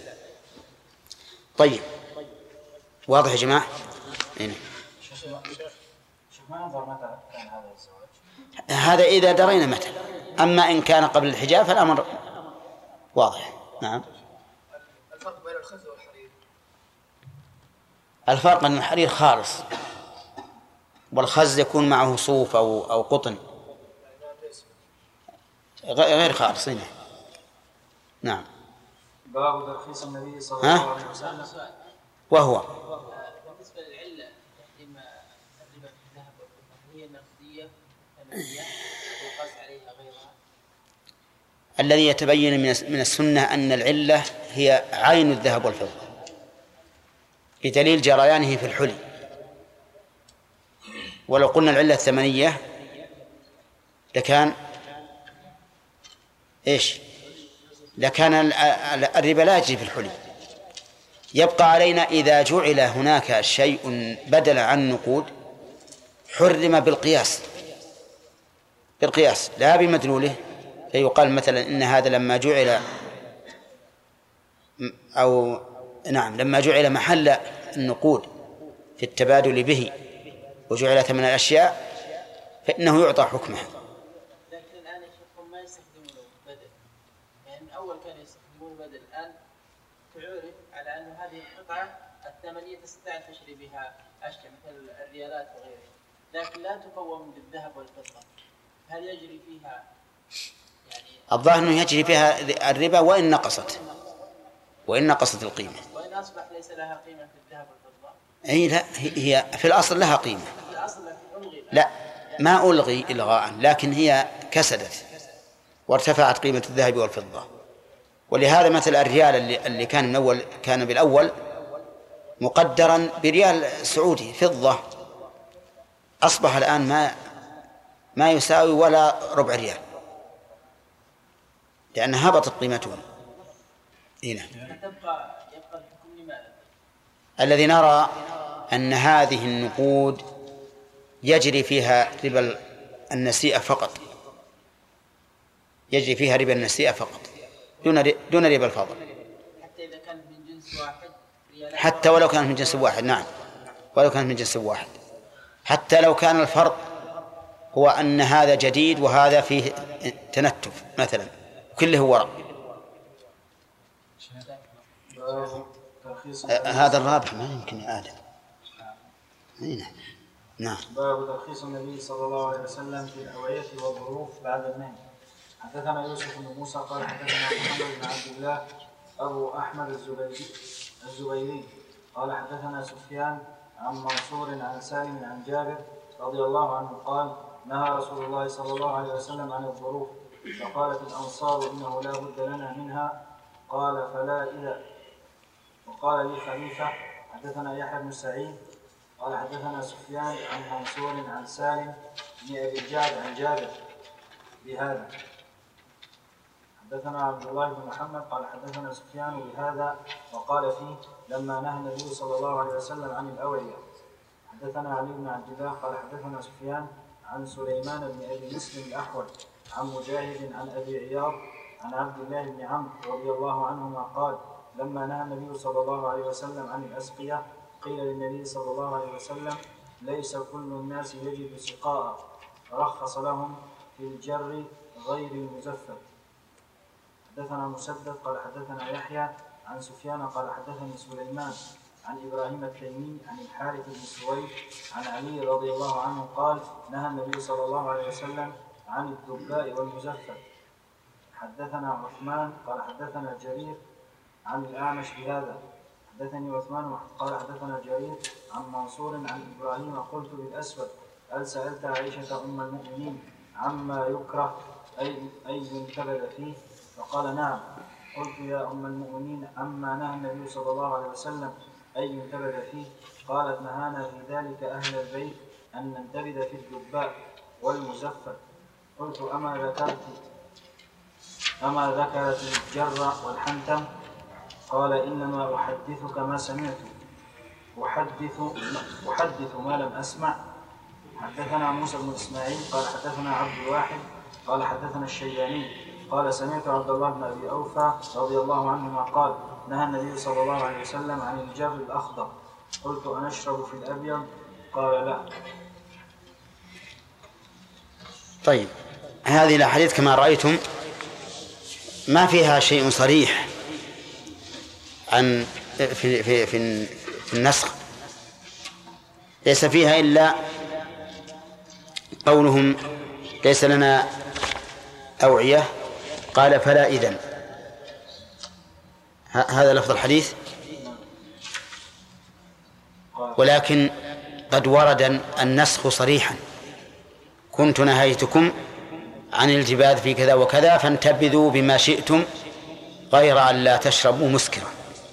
طيب واضح يا جماعة؟ هنا. هذا إذا درينا متى، أما إن كان قبل الحجاب فالأمر واضح. نعم. الفرق بين الخز والحرير؟ الفرق أن الحرير خالص والخز يكون معه صوف أو أو قطن غير خالص. هنا. نعم. باب ترخيص النبي صلى الله عليه وسلم. وهو بالنسبة للعلة تحريم الربا في الذهب والفضة هي النقدية التي يقاس عليها غيرها. الذي يتبين من السنة أن العلة هي عين الذهب والفضة بدليل جريانه في الحلي. ولو قلنا العلة الثمنية لكان إيش؟ لكان الربا لا يجري في الحلي. يبقى علينا إذا جعل هناك شيء بدل عن نقود حرم بالقياس بالقياس لا بمدلوله، فيقال مثلا إن هذا لما جعل أو نعم لما جعل محل النقود في التبادل به وجعل ثمن الأشياء فإنه يعطى حكمها. لكن الآن يشوفون ما يستخدمونه بدل، يعني أول كانوا يستخدمون بدل، الآن تعرف على أن هذه القطعة الثمنية تستطيع أن تشتري بها أشياء مثل الريالات وغيرها، لكن لا تقوم بالذهب والفضة. هل يجري فيها يعني الظاهر أنه يجري فيها الربا وإن نقصت وإن نقصت القيمة، وإن أصبح ليس لها قيمة في الذهب والفضة؟ أي لا، هي في الأصل لها قيمة. في الأصل لا، ما ألغي إلغاء، لكن هي كسدت وارتفعت قيمة الذهب والفضة. ولهذا مثل الريال اللي, اللي كان من أول كان بالأول مقدرا بريال سعودي فضة، أصبح الآن ما ما يساوي ولا ربع ريال، لأن هبطت قيمته. هنا تبقى يبقى الحكم لماذا؟ الذي نرى أن هذه النقود يجري فيها ربا النسيئة فقط، يجري فيها ربا النسيئة فقط دون دون ربا الفضل، حتى إذا كان من جنس واحد، حتى ولو كان من جنس واحد. نعم، ولو كان من جنس واحد، حتى لو كان الفرق هو أن هذا جديد وهذا فيه تنتف مثلا، كله ورق. هذا الرابح ما يمكن يا آدم. نعم. باب ترخيص النبي صلى الله عليه وسلم في الأوعية والظروف بعد النهي. حدثنا يوسف بن موسى قال حدثنا محمد بن عبد الله أبو أحمد الزبيري الزبيري قال حدثنا سفيان عن منصور عن سالم عن جابر رضي الله عنه قال نهى رسول الله صلى الله عليه وسلم عن الظروف، فقالت الأنصار إنه لا بد لنا منها، قال فلا إذا. وقال لي خليفة حدثنا يحيى بن سعيد قال حدثنا سفيان عن منصور عن سالم بن أبي الجعد عن جابر بهذا. حدثنا عبد الله بن محمد قال حدثنا سفيان بهذا وقال فيه لما نهى النبي صلى الله عليه وسلم عن الأوعية. حدثنا علي بن عبد الله قال حدثنا سفيان عن سليمان بن أبي مسلم الأحول عن مجاهد عن أبي عياض عن عبد الله بن عمرو رضي الله عنهما قال لما نهى النبي صلى الله عليه وسلم عن الأسقية قيل للنبي صلى الله عليه وسلم ليس كل الناس يجد سقاء، رخص لهم في الجر غير المزفت. حدثنا مسدد قال حدثنا يحيى عن سفيان قال حدثني سليمان عن إبراهيم التيمي عن الحارث بن سويد عن علي رضي الله عنه قال نهى النبي صلى الله عليه وسلم عن الدباء والمزفت. حدثنا عثمان قال حدثنا جرير عن الأعمش بهذا. حدثني عثمان قال حدثنا جرير عن منصور عن إبراهيم قلت للأسود هل سألت عائشة أم المؤمنين عما يكره أي أي ينتبذ فيه؟ فقال نعم. قلت يا أم المؤمنين عما نهى النبي صلى الله عليه وسلم أي ينتبذ فيه؟ قالت نهانا في ذلك أهل البيت أن ننتبذ في الدباء والمزفت. قلت أما ذكرت أما ذكرت الجر والحنتم؟ قال إنما أحدثك ما سمعت، أحدث أحدث ما لم أسمع. حدثنا موسى بن إسماعيل قال حدثنا عبد الواحد قال حدثنا الشيباني قال سمعت عبد الله بن أبي أوفى رضي الله عنهما قال نهى النبي صلى الله عليه وسلم عن الجر الأخضر. قلت أنشرب في الأبيض؟ قال لا. طيب، هذه الأحاديث كما رأيتم ما فيها شيء صريح عن في في في, في النسخ، ليس فيها إلا قولهم ليس لنا أوعية قال فلا إذن. هذا لفظ الحديث، ولكن قد ورد النسخ صريحا كنت نهيتكم عن الجباذ في كذا وكذا فانتبذوا بما شئتم غير أن لا تشربوا مسكرا،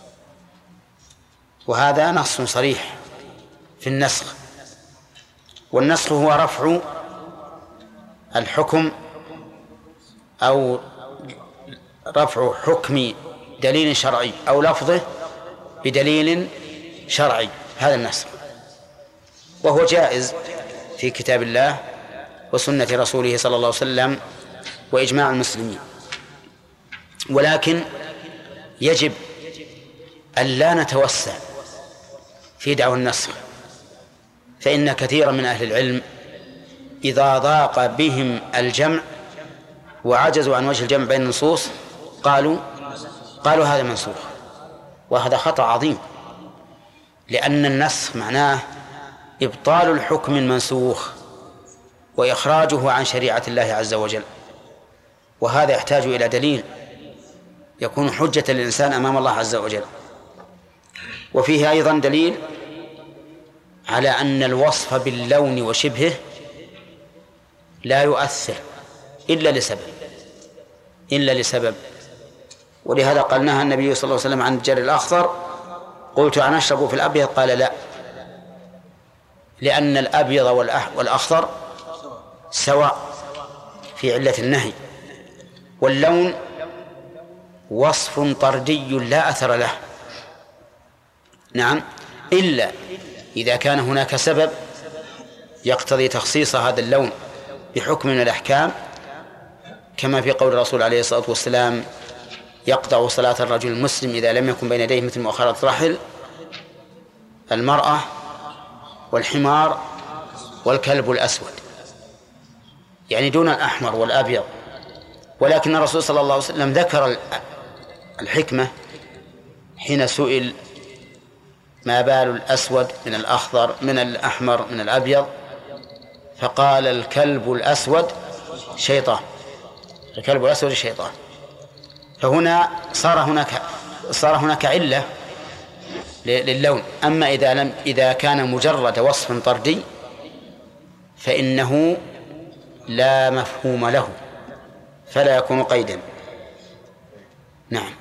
وهذا نص صريح في النسخ. والنسخ هو رفع الحكم أو رفع حكم دليل شرعي أو لفظه بدليل شرعي، هذا النسخ، وهو جائز في كتاب الله وسنة رسوله صلى الله عليه وسلم وإجماع المسلمين. ولكن يجب أن لا نتوسع في دعوى النسخ، فإن كثيرا من أهل العلم إذا ضاق بهم الجمع وعجزوا عن وجه الجمع بين النصوص قالوا قالوا هذا منسوخ، وهذا خطأ عظيم، لأن النسخ معناه إبطال الحكم المنسوخ وإخراجه عن شريعة الله عز وجل، وهذا يحتاج إلى دليل يكون حجة للإنسان أمام الله عز وجل. وفيه أيضا دليل على أن الوصف باللون وشبهه لا يؤثر إلا لسبب إلا لسبب ولهذا قال نهى النبي صلى الله عليه وسلم عن الجر الأخضر. قلت أنا أشرب في الأبيض؟ قال لا، لأن الأبيض والأخضر سواء في علة النهي، واللون وصف طردي لا أثر له. نعم، إلا إذا كان هناك سبب يقتضي تخصيص هذا اللون بحكم من الأحكام، كما في قول الرسول عليه الصلاة والسلام: يقطع صلاة الرجل المسلم إذا لم يكن بين يديه مثل مؤخرة رحل المرأة والحمار والكلب الأسود، يعني دون الأحمر والأبيض. ولكن الرسول صلى الله عليه وسلم ذكر الحكمة حين سئل: ما بال الأسود من الأخضر من الأحمر من الأبيض؟ فقال: الكلب الأسود شيطان، الكلب الأسود شيطان. فهنا صار هناك صار هناك علة للون. أما إذا لم إذا كان مجرد وصف طردي فإنه لا مفهوم له، فلا يكون قيدا. نعم.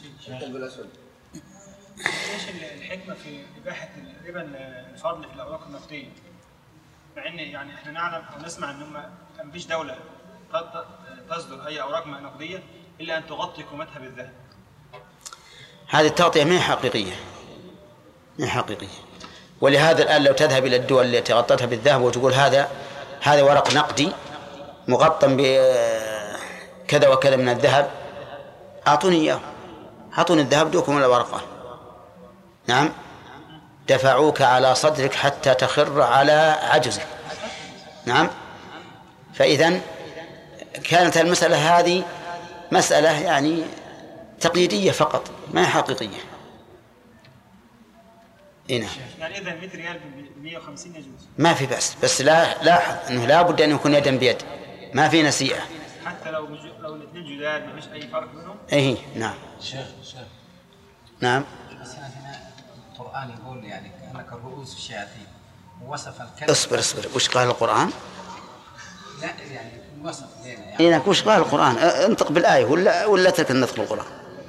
ايش الحكمة في إباحة الربا الفضل في الأوراق النقدية؟ مع إن يعني إحنا نعلم أو نسمع إن ما فيش دولة تصدر أي أوراق نقدية إلا أن تغطي قيمتها بالذهب. هذه التغطية ما هي حقيقية، ما هي حقيقية. ولهذا الآن لو تذهب إلى الدول التي غطتها بالذهب وتقول هذا هذا ورق نقدي مغطى بكذا وكذا من الذهب، أعطوني إياه، أعطوني الذهب دوكم ولا ورقة. نعم، دفعوك على صدرك حتى تخر على عجزك. نعم. فإذن كانت المسألة هذه مسألة يعني تقليدية فقط، ما هي حقيقية. إيه؟ يعني إذا مئة ريال ب مئة وخمسين يجوز؟ ما في بأس، بس لا لاحظ أنه لا بد أن يكون يدا بيد، ما في نسيئة. حتى لو لو الاثنين جداد ما فيش أي فرق بينهم؟ إيه نعم. شيخ شيخ نعم. بس هنا القرآن يقول يعني كأنك رؤوس الشياطين، ووصف الكلب. اصبر اصبر، وش قال القرآن؟ لا يعني وصف لنا يعني. إيه وش قال القرآن؟ انطق بالآية ولا ولا ترك النطق بالقرآن.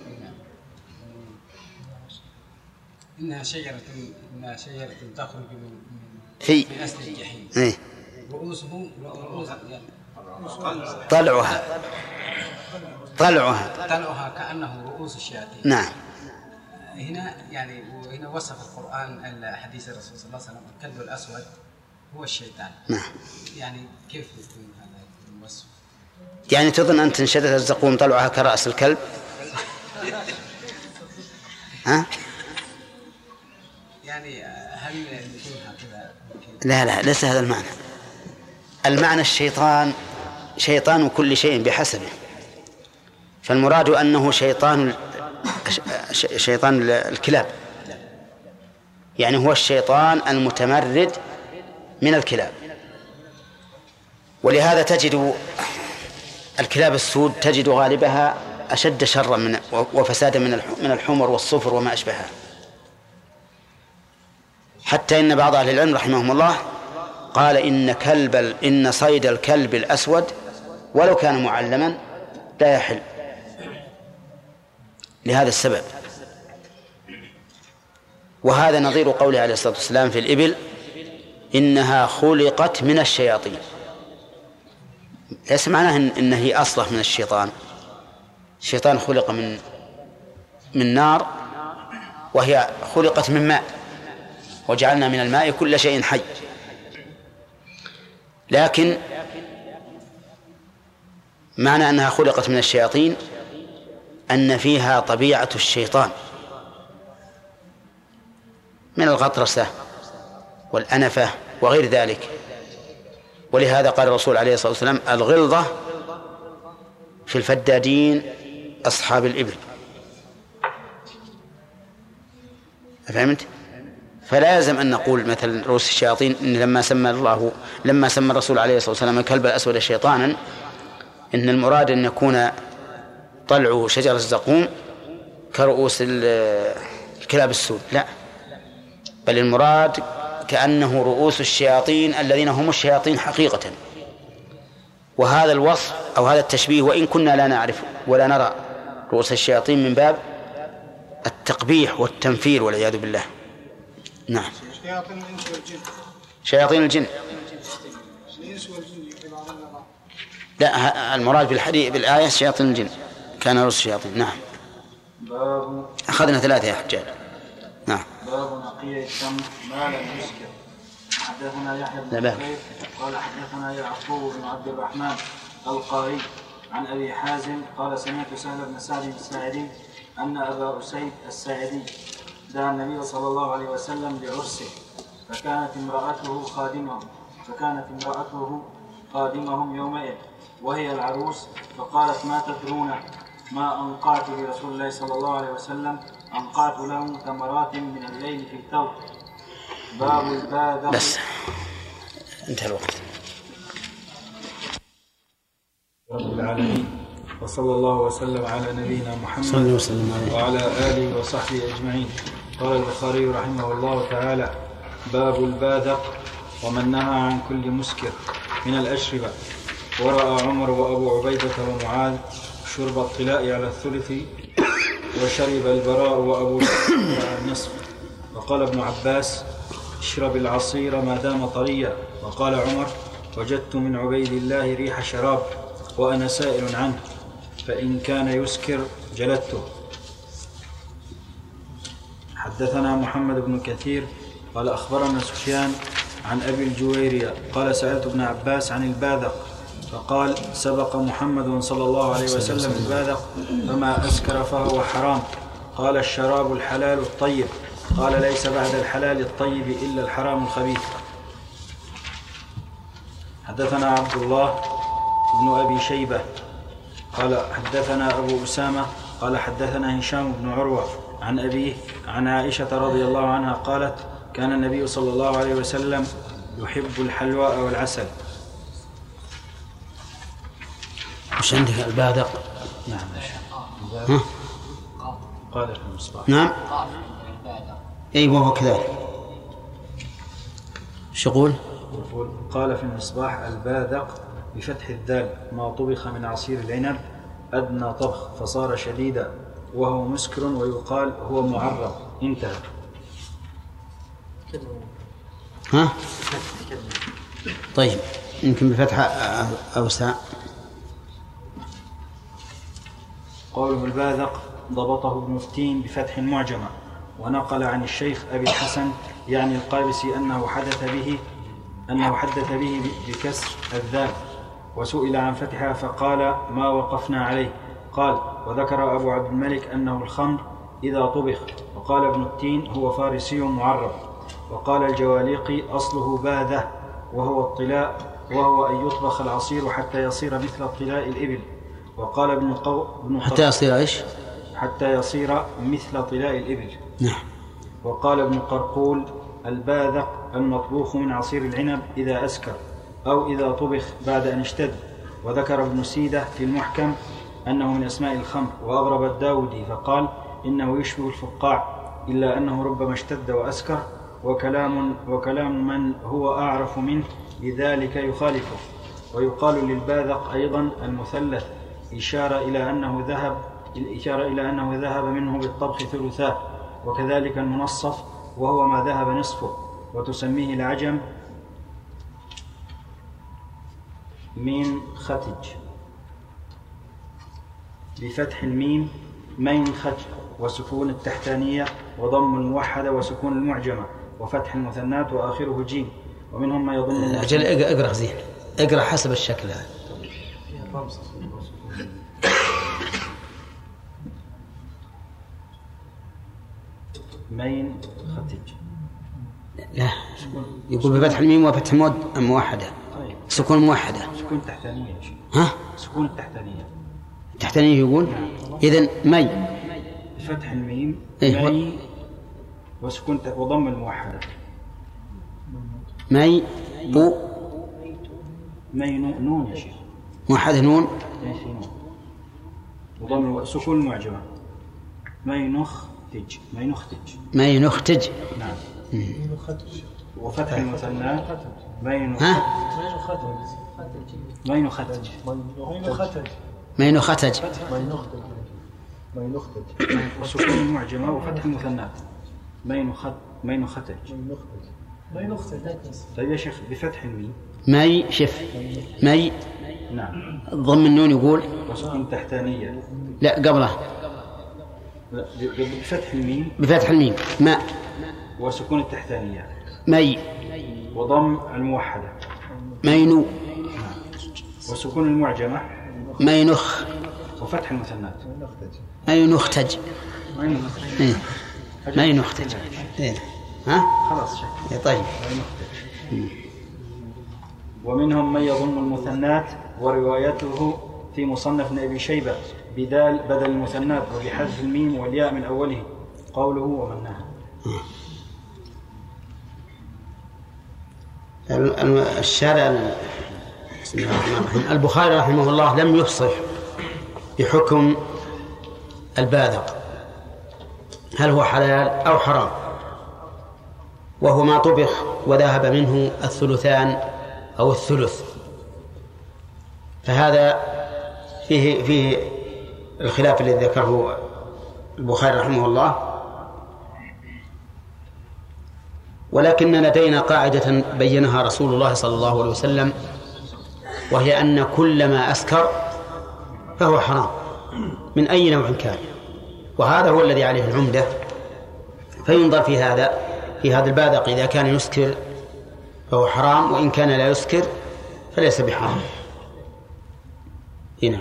إنها شجرة إنها شجرة تخرج من في من أصل الجحيم. إيه؟ رؤوسهم رؤوس يعني طلعها طلعها طلعها كأنه رؤوس الشياطين. نعم. هنا يعني وهنا وصف القرآن حديث الرسول صلى الله عليه وسلم الكلب الأسود هو الشيطان. نعم. يعني كيف يكون هذا الوصف؟ يعني تظن أن تنشدة الزقوم طلعها كرأس الكلب؟ ها؟ يعني هل يكون هكذا؟ لا لا ليس هذا المعنى. المعنى الشيطان شيطان كل شيء بحسبه، فالمراد أنه شيطان شيطان الكلاب، يعني هو الشيطان المتمرد من الكلاب. ولهذا تجد الكلاب السود تجد غالبها أشد شرا من وفسادا من الحمر والصفر وما أشبهها، حتى إن بعض أهل العلم رحمهم الله قال إن كلب إن صيد الكلب الأسود ولو كان معلما لا يحل لهذا السبب. وهذا نظير قوله عليه الصلاة والسلام في الإبل: إنها خلقت من الشياطين. ليس معناه إن هي أصلح من الشيطان، الشيطان خلق من من نار وهي خلقت من ماء، وجعلنا من الماء كل شيء حي. لكن معنى أنها خلقت من الشياطين أن فيها طبيعة الشيطان من الغطرسة والأنفة وغير ذلك. ولهذا قال الرسول عليه الصلاة والسلام: الغلظة في الفدادين أصحاب الإبل. فهمت؟ فلا يلزم أن نقول مثل رؤوس الشياطين إن لما سمى الله لما سمى الرسول عليه الصلاة والسلام الكلب الأسود شيطانا إن المراد أن يكون طلعه شجر الزقوم كرؤوس الكلاب السود، لا، بل المراد كأنه رؤوس الشياطين الذين هم الشياطين حقيقة. وهذا الوصف أو هذا التشبيه وإن كنا لا نعرف ولا نرى رؤوس الشياطين من باب التقبيح والتنفير والعياذ بالله. نعم. شياطين الإنس والجن. شياطين الجن. الإنس والجن. لا، المراد بالحديث بالآية شياطين الجن، كان رؤوس الشياطين. نعم. باب أخذنا ثلاثة يا حجاج. نعم. باب نقي التمر ما لم يسكر. حدثنا يحيى بن بكير قال حدثنا يعقوب بن عبد الرحمن القاري عن أبي حازم قال سمعت سهل بن سعد الساعدي أن أبا أسيد الساعدي دعا النبي صلى الله عليه وسلم لعرسه فكانت امرأته خادمه فكانت امرأته خادمهم يومئذ وهي العروس فقالت ما تدرون ما أنقعت لرسول الله صلى الله عليه وسلم أنقعت له تمرات من الليل في الثوب. باب الباذخ. بس انتهى الوقت. رب العالمين وصلى الله وسلم على نبينا محمد صلى الله وسلم عليه وعلى آله وصحبه أجمعين. قال البخاري رحمه الله تعالى باب الباذق ومن نهى عن كل مسكر من الأشربة. ورأى عمر وأبو عبيدة ومعاذ شرب الطلاء على الثلث وشرب البراء وأبو على النصف. وقال ابن عباس اشرب العصير ما دام طريا. وقال عمر وجدت من عبيد الله ريح شراب وأنا سائل عنه فإن كان يسكر جلدته. حدثنا محمد بن كثير قال أخبرنا سفيان عن أبي الجويرية قال سألت ابن عباس عن الباذق فقال سبق محمد صلى الله عليه وسلم الباذق فما أسكر فهو حرام. قال الشراب الحلال الطيب. قال ليس بعد الحلال الطيب إلا الحرام الخبيث. حدثنا عبد الله بن أبي شيبة قال حدثنا أبو أسامة قال حدثنا هشام بن عروة عن أبيه عن عائشة رضي الله عنها قالت كان النبي صلى الله عليه وسلم يحب الحلواء والعسل. وش عندك الباذق؟ نعم. ها؟ قال في المصباح. نعم. أي وهو كذلك. شو يقول؟ قال في المصباح الباذق بفتح الدال ما طبخ من عصير العنب أدنى طبخ فصار شديدا وهو مسكر ويقال هو معرض. انتهى. ها؟ طيب يمكن بفتح أوسع. قوله الباذق ضبطه ابن التين بفتح معجمة ونقل عن الشيخ أبي الحسن يعني القابسي أنه حدث به أنه حدث به بكسر الذال وسئل عن فتحها فقال ما وقفنا عليه. قال وذكر أبو عبد الملك أنه الخمر إذا طبخ. وقال ابن التين هو فارسي معرب. وقال الجواليقي أصله باذة وهو الطلاء وهو أن يطبخ العصير حتى يصير مثل طلاء الإبل. وقال ابن قو ابن حتى يصير إيش؟ حتى يصير مثل طلاء الإبل. نعم. وقال ابن قرقول الباذق المطبوخ من عصير العنب إذا أسكر أو إذا طبخ بعد أن اشتد. وذكر ابن سيدة في المحكم أنه من أسماء الخمر. وأغرب الداودي فقال إنه يشبه الفقاع إلا أنه ربما اشتد وأسكر وكلام, وكلام من هو أعرف منه لذلك يخالفه. ويقال للباذق أيضا المثلث إشارة إلى أنه ذهب الإشارة إلى أنه ذهب منه بالطبخ ثلثاه. وكذلك المنصف وهو ما ذهب نصفه. وتسميه العجم مين ختج بفتح الميم مين ختج وسكون التحتانية وضم الموحدة وسكون المعجمة وفتح المثنات وآخره جيم. ومنهم ما يضم أجل اقرأ زين اقرأ حسب الشكل هذا. مين ختج. لا يقول بفتح الميم وفتح مود موحدة. طيب. سكون موحدة. سكون التحتانية. ها؟ سكون التحتانية. التحتانية يقول. إذن مي. فتح الميم إيه؟ مي وسكون وضم الموحدة. مي بو. مي نون يا شيخ. موحدة نون. ماشي نون. وضم سكون المعجمة. مي نخ تج. مي نختج. مي نختج. نعم. مي نختج. وفتح المثنى بين ها بين ختج مين ختج وسكون المعجمة وفتح المثنات بين خت بين ختج طيب يا شيخ بفتح الميم مي شف مي نعم ضم النون يقول وسكون تحتانية لا قبله لا بفتح الميم بفتح الميم ما وسكون التحتانية مي وضم الموحدة مينو وسكون المعجمة مينخ وفتح المثنات مينختج مين مينختج إيه. ها خلاص شيء طيب. ومنهم من يضم المثنات وروايته في مصنف ابن أبي شيبة بدال بدل المثنات وبحذف الميم والياء من أوله قوله ومنها. الشارع البخاري رحمه الله لم يفصح بحكم الباذق هل هو حلال أو حرام، وهو ما طبخ وذهب منه الثلثان أو الثلث، فهذا فيه فيه الخلاف الذي ذكره البخاري رحمه الله. ولكن لدينا قاعدة بينها رسول الله صلى الله عليه وسلم، وهي أن كل ما أسكر فهو حرام من أي نوع كان، وهذا هو الذي عليه العمدة. فينظر في هذا في هذا الباذق إذا كان يسكر فهو حرام، وإن كان لا يسكر فليس بحرام. هنا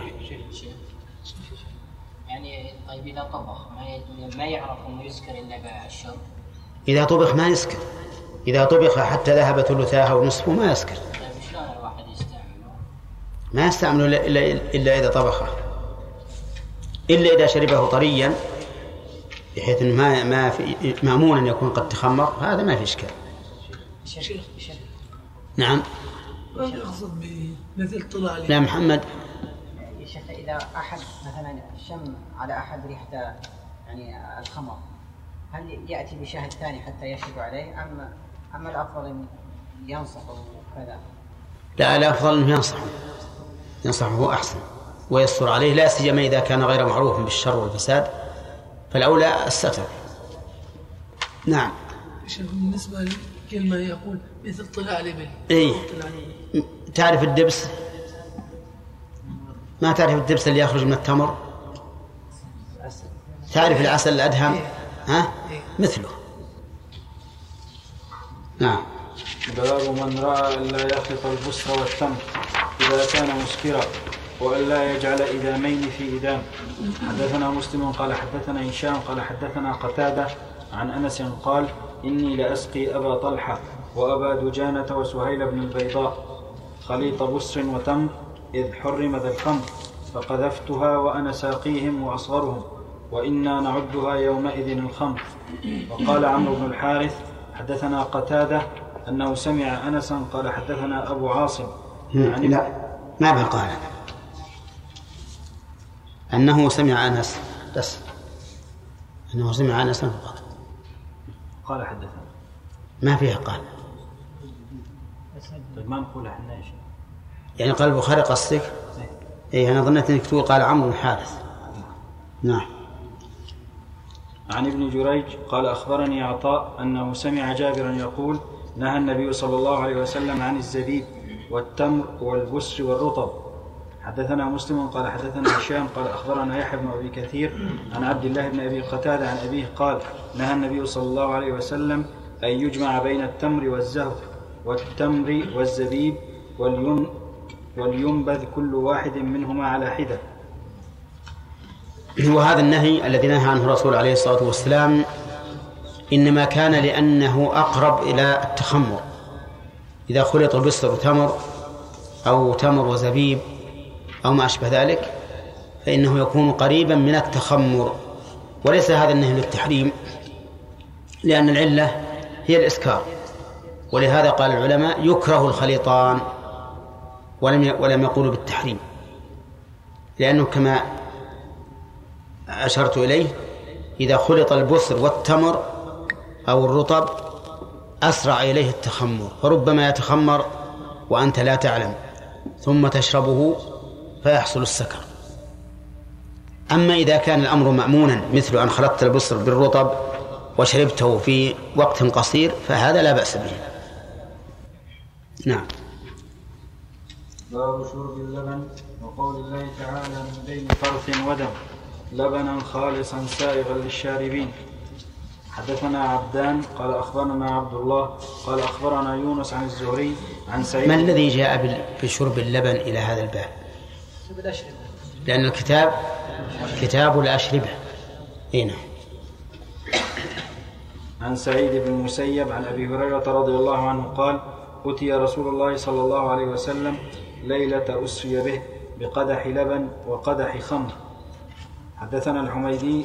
يعني طيب إذا طبخ ما يعرف أنه يسكر إلا بالشرب؟ إذا طبخ ما يسكر، إذا طبخ حتى ذهب ثلثاه ونصفه ما يسكر. طيب شلون الواحد يستعمله؟ ما يستعمله إلا, إلا إذا طبخه، إلا إذا شربه طريا بحيث أنه ما ما في مأمون أن يكون قد تخمر، هذا ما في إشكال. شيخ شيخ نعم. ما يقصد بمثل طلع لا محمد. يا شيخ إذا أحد مثلا شم على أحد ريحة يعني الخمر، هل يأتي بشاهد ثاني حتى يشهد عليه، أم أما الأفضل أن ينصح وكذا؟ لا، الأفضل أنه ينصح ينصحه أحسن ويستر عليه، لا سيما إذا كان غير معروف بالشر والفساد، فالأولى الستر. نعم. بالنسبة لكلمة يقول مثل طلع الإبل، إيه؟ تعرف الدبس؟ ما تعرف الدبس اللي يخرج من التمر؟ تعرف العسل الأدهم؟ ها؟ مثله. نعم. باب من رأى أن لا يخلط البصر والتمر إذا كان مسكرا، وأن لا يجعل إدامين في إدام. حدثنا مسلم قال حدثنا هشام قال حدثنا قتادة عن أنس قال إني لأسقي أبا طلحة وأبا دجانة وسهيل بن البيضاء خليط بصر وتمر إذ حرم ذا الخمر، فقذفتها وأنا ساقيهم وأصغرهم، وإنا نعدها يومئذ الخمر. وقال عمرو بن الحارث حدثنا قتادة أنه سمع أنسا قال حدثنا أبو عاصم يعني لا ما بقى أنه سمع أنس بس، أنه سمع أنس فقط، قال حدثنا ما فيها قال. طيب ما نقول احنا ايش يعني قال البخاري قصدك؟ ايه انا ظنيت انك تقول قال عمرو بن الحارث. نعم. عن ابن جريج قال أخبرني عطاء أنه سمع جابرا يقول نهى النبي صلى الله عليه وسلم عن الزبيب والتمر والبسر والرطب. حدثنا مسلم قال حدثنا هشام قال أخبرنا يحيى بن أبي كثير عن عبد الله بن أبي قتادة عن أبيه قال نهى النبي صلى الله عليه وسلم أن يجمع بين التمر والزهر والتمر والزبيب والين ولينبذ كل واحد منهما على حدة. وهذا النهي الذي نهى عنه الرسول عليه الصلاة والسلام إنما كان لأنه أقرب إلى التخمر، إذا خلط بصر وتمر أو تمر وزبيب أو ما أشبه ذلك فإنه يكون قريبا من التخمر، وليس هذا النهي للتحريم، لأن العلة هي الإسكار. ولهذا قال العلماء يكره الخليطان ولم ولم يقولوا بالتحريم، لأنه كما أشرت إليه إذا خلط البصر والتمر أو الرطب أسرع إليه التخمر، فربما يتخمر وأنت لا تعلم ثم تشربه فيحصل السكر. أما إذا كان الأمر مأمونا مثل أن خلطت البصر بالرطب وشربته في وقت قصير فهذا لا بأس به. نعم. باب شرب اللبن وقول الله تعالى من بين فرث ودم لبنا خالصا سائغا للشاربين. حدثنا عبدان قال أخبرنا عبد الله قال أخبرنا يونس عن الزهري عن سعيد. ما الذي جاء بشرب اللبن إلى هذا الباب؟ لأن الكتاب كتاب الأشربة. هنا عن سعيد بن المسيب عن أبي هريرة رضي الله عنه قال أتي رسول الله صلى الله عليه وسلم ليلة أسري به بقدح لبن وقدح خمر. حدثنا الحميدي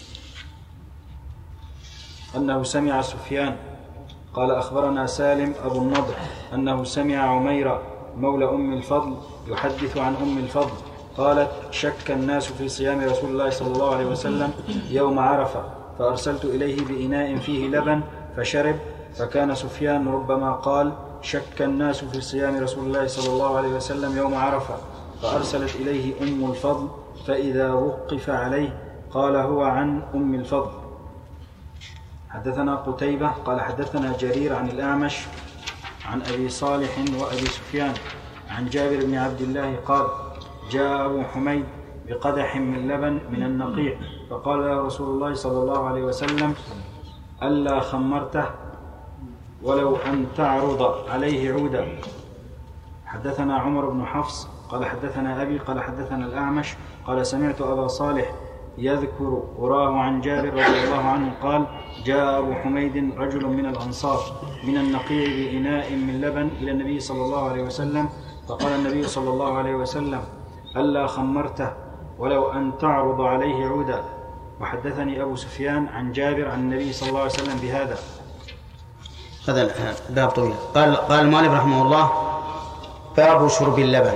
أنه سمع سفيان قال أخبرنا سالم أبو النضر أنه سمع عميرة مولى أم الفضل يحدث عن أم الفضل قالت شك الناس في صيام رسول الله صلى الله عليه وسلم يوم عرفة فأرسلت إليه بإناء فيه لبن فشرب، فكان سفيان ربما قال شك الناس في صيام رسول الله صلى الله عليه وسلم يوم عرفة فأرسلت إليه أم الفضل فإذا وقف عليه قال هو عن أم الفضل. حدثنا قتيبة قال حدثنا جرير عن الأعمش عن أبي صالح وأبي سفيان عن جابر بن عبد الله قال جاء أبو حميد بقدح من لبن من النقيع فقال له رسول الله صلى الله عليه وسلم ألا خمرته ولو أن تعرض عليه عودا. حدثنا عمر بن حفص قال حدثنا أبي قال حدثنا الأعمش قال سمعت أبا صالح يذكر وراه عن جابر رضي الله عنه قال جاء أبو حميد رجل من الأنصار من النقيع بإناء من لبن إلى النبي صلى الله عليه وسلم فقال النبي صلى الله عليه وسلم ألا خمرته ولو أن تعرض عليه عودا. وحدثني أبو سفيان عن جابر عن النبي صلى الله عليه وسلم بهذا. هذا باب طويل. قال قال المؤلف رحمه الله باب شرب اللبن.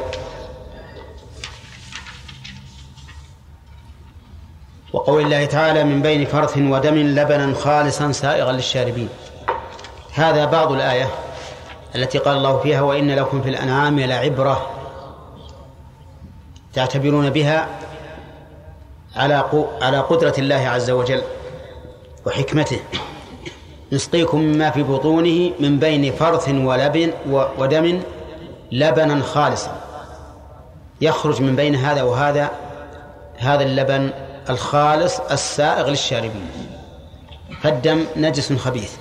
وقول الله تعالى من بين فرث ودم لبنا خالصا سائغا للشاربين. هذا بعض الآية التي قال الله فيها وإن لكم في الأنعام لعبرة تعتبرون بها على على قدرة الله عز وجل وحكمته. نسقيكم مما في بطونه من بين فرث ولبن ودم لبنا خالصا يخرج من بين هذا وهذا هذا اللبن الخالص السائغ للشاربين. فالدم نجس خبيث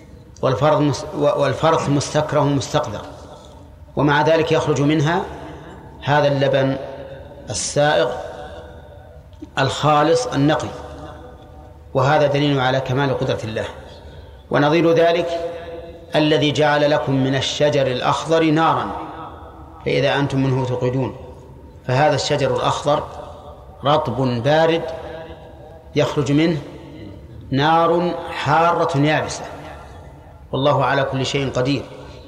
والفرث مستكره مستقذر ومع ذلك يخرج منها هذا اللبن السائغ الخالص النقي، وهذا دليل على كمال قدرة الله. ونظير ذلك الذي جعل لكم من الشجر الأخضر نارا فإذا أنتم منه توقدون. فهذا الشجر الأخضر رطب بارد يخرج منه نار حارة يابسة والله على كل شيء قدير.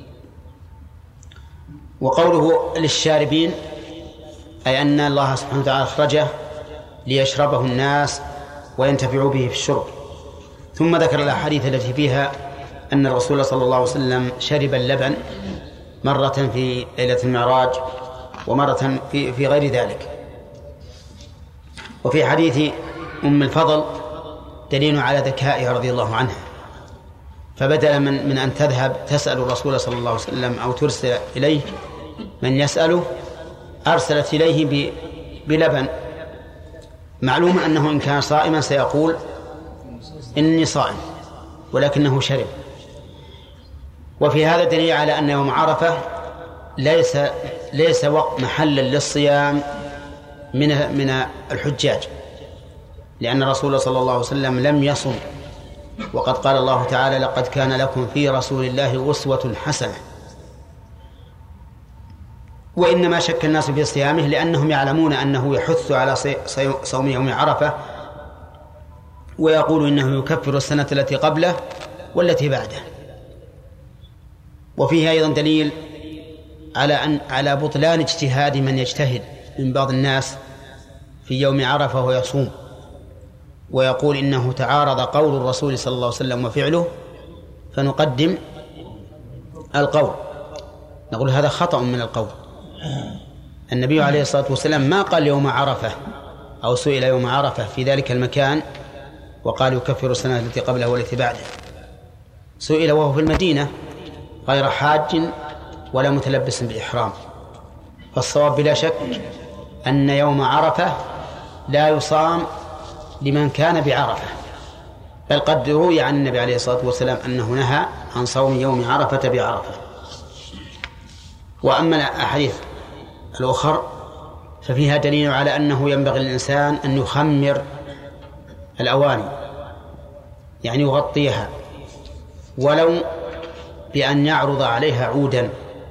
وقوله للشاربين أي أن الله سبحانه وتعالى أخرجه ليشربه الناس وينتفعوا به في الشرب. ثم ذكر الأحاديث التي فيها أن الرسول صلى الله عليه وسلم شرب اللبن مرة في ليلة المعراج ومرة في, في غير ذلك. وفي حديث أم الفضل دليل على ذكائها رضي الله عنها، فبدل من, من أن تذهب تسأل الرسول صلى الله عليه وسلم أو ترسل إليه من يسأله أرسلت إليه بلبن. معلوم أنه إن كان صائما سيقول إني صائم ولكنه شرب. وفي هذا دليل على أن يوم عرفة ليس ليس وقت محلا للصيام من من الحجاج، لأن الرسول صلى الله عليه وسلم لم يصم، وقد قال الله تعالى لقد كان لكم في رسول الله أسوة حسنة. وإنما شك الناس في صيامه لأنهم يعلمون أنه يحث على صوم يوم عرفة ويقول إنه يكفر السنة التي قبله والتي بعده. وفيه أيضا دليل على أن على بطلان اجتهاد من يجتهد من بعض الناس في يوم عرفة ويصوم ويقول إنه تعارض قول الرسول صلى الله عليه وسلم وفعله فنقدم القول، نقول هذا خطأ من القول. النبي عليه الصلاة والسلام ما قال يوم عرفة أو سئل يوم عرفة في ذلك المكان وقال يكفر السنة التي قبله والتي بعده، سئل وهو في المدينة غير حاج ولا متلبس بإحرام. فالصواب بلا شك أن يوم عرفة لا يصام لمن كان بعرفة، بل قد روي عن النبي عليه الصلاة والسلام أنه نهى عن صوم يوم عرفة بعرفة. وأما الأحاديث الأخر ففيها دليل على أنه ينبغي للإنسان أن يخمر الأواني، يعني يغطيها ولو بأن يعرض عليها عودا.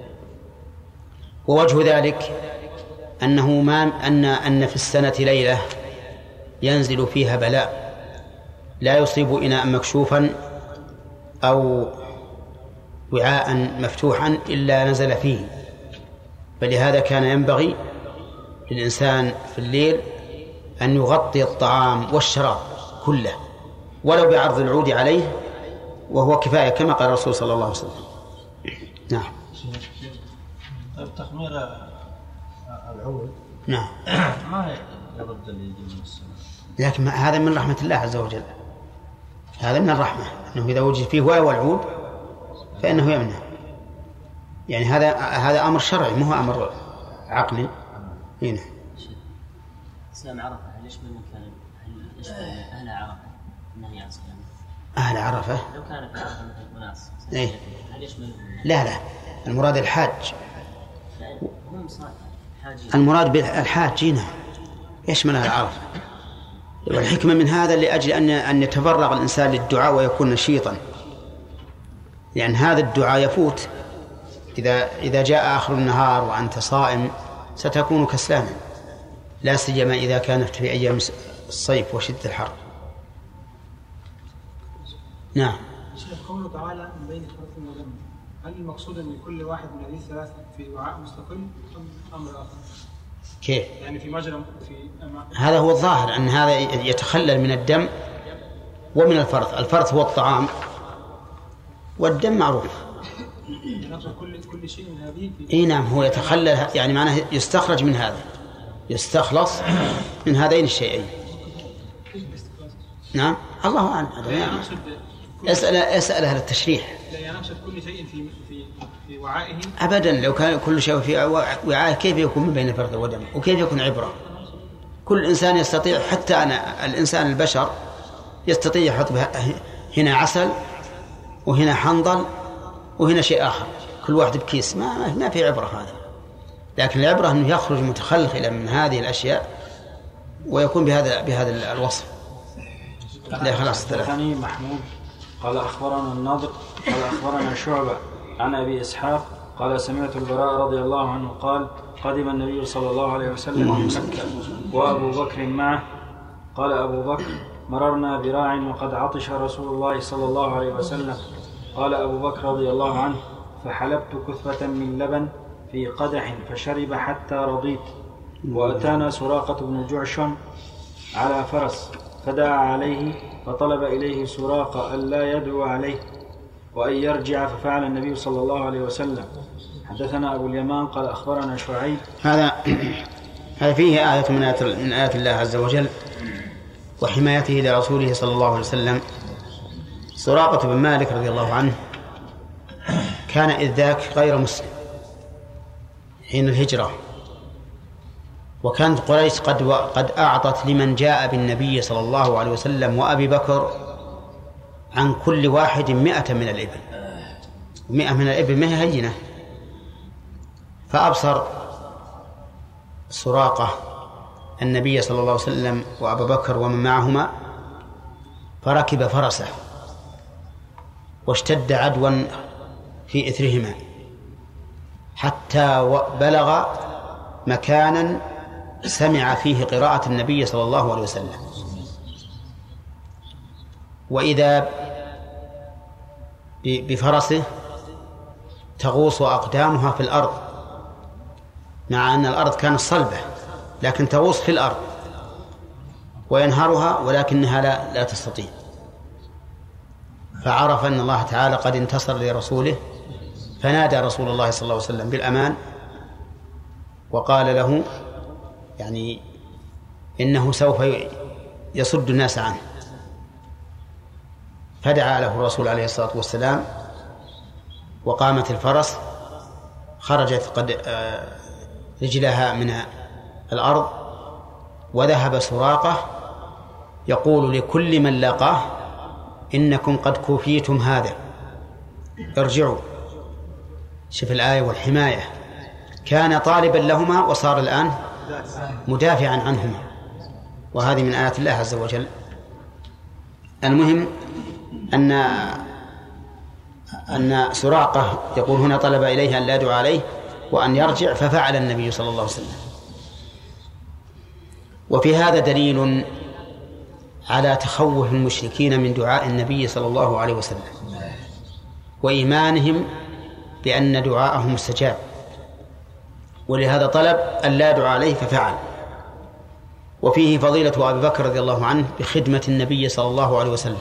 ووجه ذلك أنه ما أن أن في السنة ليلة ينزل فيها بلاء لا يصيب إناء مكشوفا أو وعاء مفتوحا إلا نزل فيه، فلهذا كان ينبغي للإنسان في الليل أن يغطي الطعام والشراب كله ولو بعرض العود عليه، وهو كفاية كما قال الرسول صلى الله عليه وسلم. نعم. طيب تخمير العود نعم ما يرد للجن السنة، لكن هذا من رحمة الله عز وجل، هذا من الرحمة أنه إذا وجد فيه واو والعود فإنه يمنع. يعني هذا هذا أمر شرعي مو أمر عقلي. هنا سلام عرفة هل يشمل مكان هل يشمل أهل عرفة النهي عن صيام أهل عرفة؟ لو كان في عرفة مثل مناس إيه؟ هل يشمل؟ لا لا، المراد الحاج. هم حاجين. المراد بالحاج هنا يشمل أهل عرفة. والحكمة من هذا لأجل أن أن يتفرغ الإنسان للدعاء ويكون نشيطا، لأن هذا الدعاء يفوت إذا إذا جاء آخر النهار وأنت صائم ستكون كسلانا، لا سيما إذا كانت في أيام الصيف وشدة الحر. نعم. شيخ قوله تعالى من بين فرث ودم، هل المقصود أن كل واحد من هذه الثلاث في وعاء مستقل أم أمر آخر؟ كيف؟ يعني في مجرى في أمام. هذا هو الظاهر أن هذا يتخلل من الدم ومن الفرث. الفرث هو الطعام والدم معروف. كل كل شيء من هذه. إيه نعم، هو يتخلل يعني معناه يستخرج من هذا، يستخلص من هذين الشيئين. نعم الله أعلم. يعني اسأل اسأل أهل التشريح. لا يعني أقصد كل شيء في في في وعائه. أبدا، لو كان كل شيء في وعائه كيف يكون من بين الفرث والدم وكيف يكون عبرة؟ كل إنسان يستطيع، حتى أنا الإنسان البشر يستطيع يحط هنا عسل وهنا حنظل وهنا شيء آخر كل واحد بكيس، ما ما في عبرة هذا. لكن العبرة أنه يخرج متخلخلا من هذه الأشياء ويكون بهذا بهذا الوصف. لا خلاص. ثاني محمود قال أخبرنا النضر قال أخبرنا شعبة عن أبي إسحاق قال سمعت البراء رضي الله عنه قال قدم النبي صلى الله عليه وسلم من مكة وأبو بكر معه. قال أبو بكر مررنا براع وقد عطش رسول الله صلى الله عليه وسلم. قال أبو بكر رضي الله عنه فحلبت كثبة من لبن في قدح فشرب حتى رضيت. وأتانا سراقة بن جعشم على فرس فدعا عليه فطلب إليه سراقة ألا يدعو عليه وأن يرجع، ففعل النبي صلى الله عليه وسلم. حدثنا أبو اليمان قال أخبرنا شعيب. هذا هذا فيه آية من آيات من آيات الله عز وجل وحمايته لرسوله صلى الله عليه وسلم. سراقة بن مالك رضي الله عنه كان إذ ذاك غير مسلم حين الهجرة، وكانت قريش قد قد أعطت لمن جاء بالنبي صلى الله عليه وسلم وأبي بكر عن كل واحد مئة من الإبل. مئة من الإبل ما هي هينة. فأبصر سراقة النبي صلى الله عليه وسلم وأبا بكر ومن معهما فركب فرسه واشتد عدوا في إثرهما حتى بلغ مكانا سمع فيه قراءة النبي صلى الله عليه وسلم، وإذا بفرسه تغوص أقدامها في الأرض، مع أن الأرض كانت صلبة لكن تغوص في الأرض وينهرها ولكنها لا, لا تستطيع. فعرف أن الله تعالى قد انتصر لرسوله فنادى رسول الله صلى الله عليه وسلم بالأمان وقال له يعني إنه سوف يصد الناس عنه، فدعا له الرسول عليه الصلاة والسلام وقامت الفرس، خرجت قد رجلها من الأرض، وذهب سراقة يقول لكل من لاقاه إنكم قد كفيتم هذا، ارجعوا. شوف الآية والحماية، كان طالبا لهما وصار الآن مدافعا عنهما، وهذه من آيات الله عز وجل. المهم أن أن سراقة يقول هنا طلب إليه أن لا يدعو عليه وأن يرجع، ففعل النبي صلى الله عليه وسلم. وفي هذا دليل على تخوف المشركين من دعاء النبي صلى الله عليه وسلم وإيمانهم بأن دعاءه مستجاب، ولهذا طلب أن لا يدعو عليه ففعل. وفيه فضيلة أبي بكر رضي الله عنه بخدمة النبي صلى الله عليه وسلم.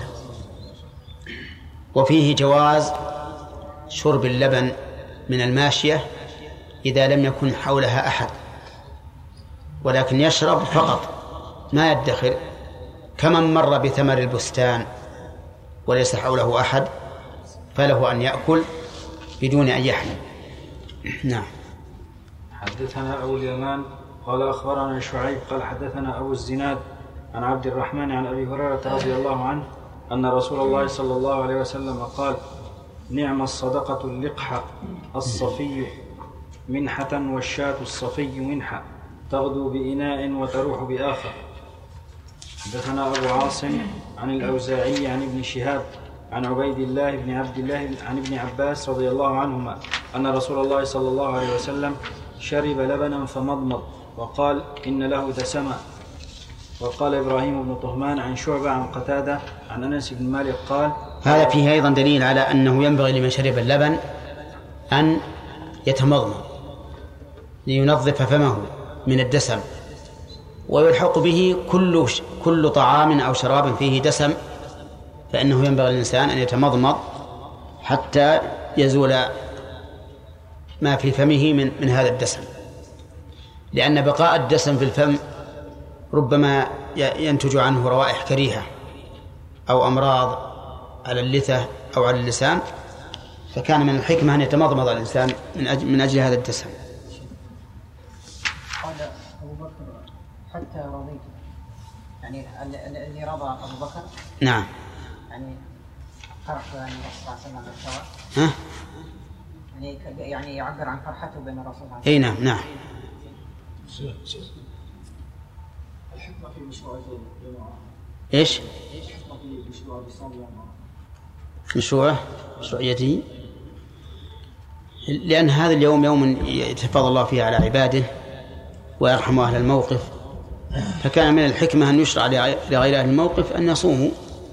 وفيه جواز شرب اللبن من الماشية إذا لم يكن حولها أحد، ولكن يشرب فقط ما يدخر، كمن مر بثمر البستان وليس حوله أحد فله أن يأكل بدون أن يحمل. نعم. حدثنا أبو اليمان قال أخبرنا شعيب قال حدثنا أبو الزناد عن عبد الرحمن عن أبي هريرة رضي الله عنه أن رسول الله صلى الله عليه وسلم قال: نعم الصدقة اللقحة الصفي منحة، والشاة الصفي منحة، تغدو بإناء وتروح بآخر. حدثنا أبو عاصم عن الأوزاعي عن ابن شهاب عن عبيد الله بن عبد الله عن ابن عباس رضي الله عنهما أن رسول الله صلى الله عليه وسلم شرب لبنا فمضمض وقال: إن له دسما. وقال إبراهيم بن طهمان عن شعبة عن قتادة عن أنس بن مالك قال: هذا فيه أيضا دليل على أنه ينبغي لمن شرب اللبن أن يتمضمض لينظف فمه من الدسم، ويلحق به كل كل طعام أو شراب فيه دسم، فإنه ينبغي للإنسان أن يتمضمض حتى يزول ما في فمه من من هذا الدسم، لأن بقاء الدسم في الفم ربما ينتج عنه روائح كريهة أو أمراض على اللثة أو على اللسان، فكان من الحكمة أن يتمضمض الإنسان من أجل, من أجل هذا الدسم. قال أبو بكر: حتى رضيت، يعني الذي رضى أبو بكر نعم يعني فرح بأن الرسول صلى الله عليه وسلم بالشرع، ها يعني يعني يعبر عن فرحته بأن الرسول صلى الله عليه وسلم. أي نعم نعم. الحكمة في مشروع الجماعة إيش؟ الحكمة في مشروع الإسلام الجماعة مشروعه مشروعيته، لأن هذا اليوم يوم يتفضل الله فيه على عباده ويرحم أهل الموقف، فكان من الحكمة أن يشرع لغير أهل الموقف أن يصوموا،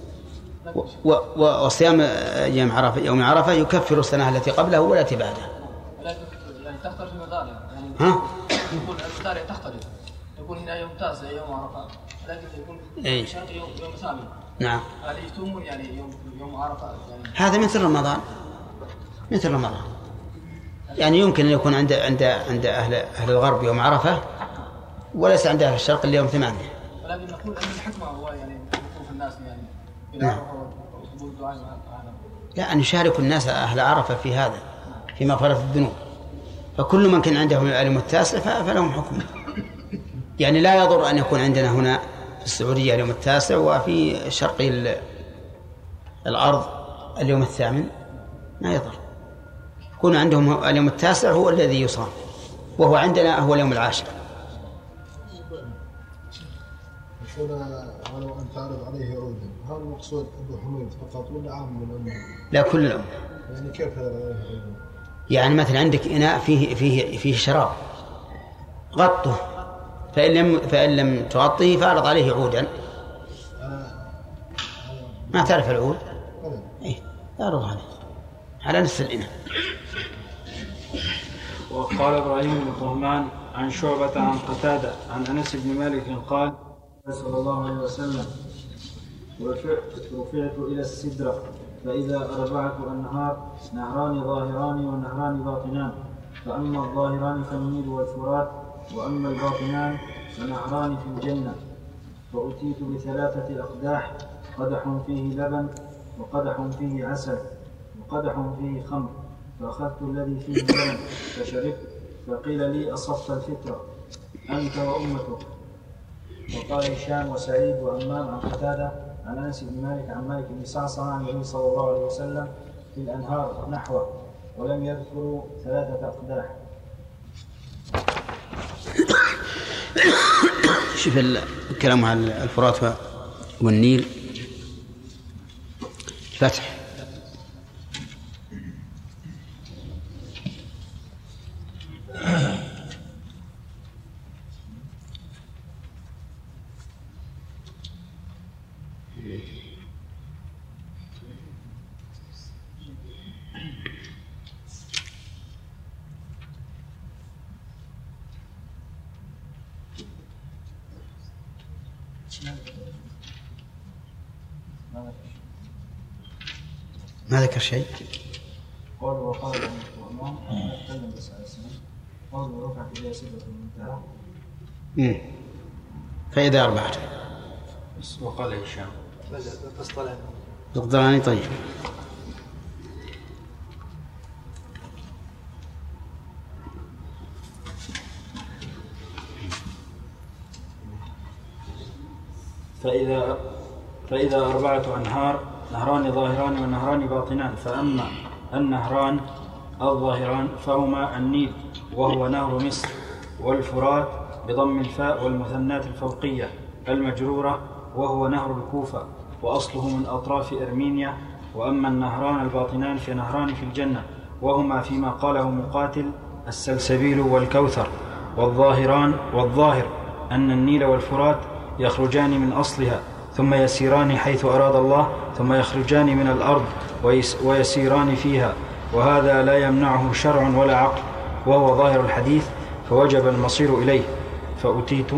وصيام يوم عرفة يوم عرفة يكفر السنة التي قبله والتي بعدها. ولكن يعني تختلف المدارع، يعني ها؟ يكون المدارع تختلف، يكون هنا يوم تاسع يوم عرفة، ولكن يكون أي. يوم يوم ثامن. نعم. هل يصومون يعني يوم يوم عرفة يعني؟ هذا مثل رمضان، مثل رمضان، يعني يمكن أن يكون عند عند عند أهل أهل الغرب يوم عرفة وليس عند أهل الشرق اليوم ثمانية. ولكن نقول أن الحكمة هو يعني يكون الناس يعني نعم. لا، أن يشارك الناس أهل عرفة في هذا في مغفرة الذنوب، فكل من كان عنده اليوم التاسع فلهم حكم، يعني لا يضر أن يكون عندنا هنا في السعودية اليوم التاسع وفي شرق الأرض اليوم الثامن، ما يضر، يكون عندهم اليوم التاسع هو الذي يصام، وهو عندنا هو اليوم العاشر. ولو أن تعرض عليه عودا، هل المقصود أبو حميد فقط ولا عام من الأمة؟ لا، كل الأمة. يعني كيف هذا؟ يعني مثلا عندك إناء فيه فيه فيه شراب، غطه، فإن لم فإن لم تغطيه فأعرض عليه عودا. ما تعرف العود؟ إيه، أعرض عليه على نفس الإناء. وقال إبراهيم بن طهمان عن شعبة عن قتادة عن أنس بن مالك قال: صلى الله عليه وسلم: رفعت إلى السدرة فإذا أربعة أنهار نهران ظاهران ونهران باطنان، فأما الظاهران فالنيل والفرات، وأما الباطنان فنهران في الجنة. فأتيت بثلاثة أقداح، قدح فيه لبن، وقدح فيه عسل، وقدح فيه خمر، فأخذت الذي فيه لبن فشربت، فقيل لي أصبت الفطرة أنت وأمتك. وقال هشام وسعيد وأمام عن قتادة عن أنس بن مالك عن مالك بن صعصع عن النبي صلى الله عليه وسلم في الأنهار نحوه، ولم يذكروا ثلاثة أقداح. شوف الكلام عن الفرات والنيل فتح. ما ذكر شيء. قول وقال الرحمن أتكلم بس على السنة. قول ورفعت إلى سدرة المنتهى. فإذا أربعة. وقال هشام. القدراني. طيب. فإذا فإذا أربعة أنهار نهران ظاهران ونهران باطنان، فأما النهران الظاهران فهما النيل وهو نهر مصر، والفرات بضم الفاء والمثنات الفوقية المجرورة وهو نهر الكوفة وأصله من أطراف أرمينيا. وأما النهران الباطنان فنهران في الجنة، وهما فيما قاله مقاتل السلسبيل والكوثر. والظاهران والظاهر أن النيل والفرات يخرجان من أصلها ثم يسيران حيث أراد الله، ثم يخرجان من الأرض ويسيران فيها، وهذا لا يمنعه شرع ولا عقل، وهو ظاهر الحديث، فوجب المصير إليه. فأتيت.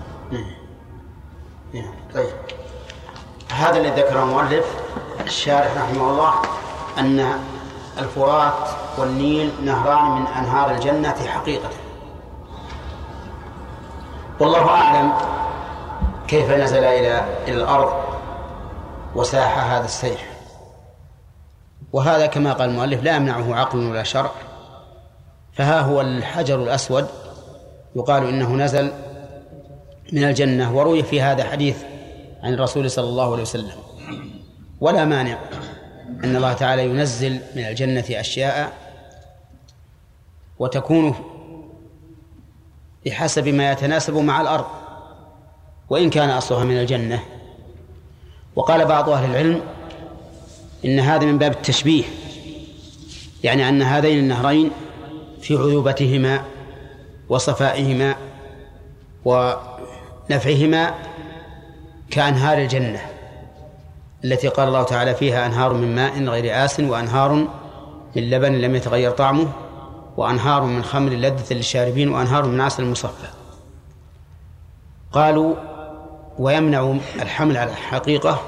طيب، هذا الذي ذكره المؤلف الشارح رحمه الله أن الفرات والنيل نهران من أنهار الجنة حقيقة. والله أعلم كيف نزل إلى الأرض وساح هذا السيح، وهذا كما قال المؤلف لا يمنعه عقل ولا شرع. فها هو الحجر الأسود يقال إنه نزل من الجنة، وروي في هذا حديث عن الرسول صلى الله عليه وسلم. ولا مانع أن الله تعالى ينزل من الجنة أشياء وتكون بحسب ما يتناسب مع الأرض وإن كان أصلها من الجنة. وقال بعض أهل العلم إن هذا من باب التشبيه، يعني أن هذين النهرين في عذوبتهما وصفائهما ونفعهما كأنهار الجنة التي قال الله تعالى فيها أنهار من ماء غير آسن، وأنهار من لبن لم يتغير طعمه، وأنهار من خمر لذة للشاربين، وأنهار من عسل مصفى. قالوا ويمنع الحمل على الحقيقة،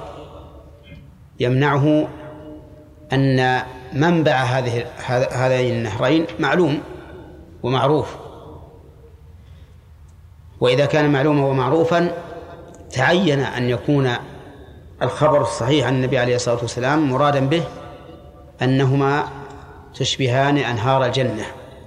يمنعه أن منبع هذه هذين النهرين معلوم ومعروف، وإذا كان معلوما ومعروفا تعين أن يكون الخبر الصحيح عن النبي عليه الصلاة والسلام مرادا به أنهما تشبهان أنهار الجنة.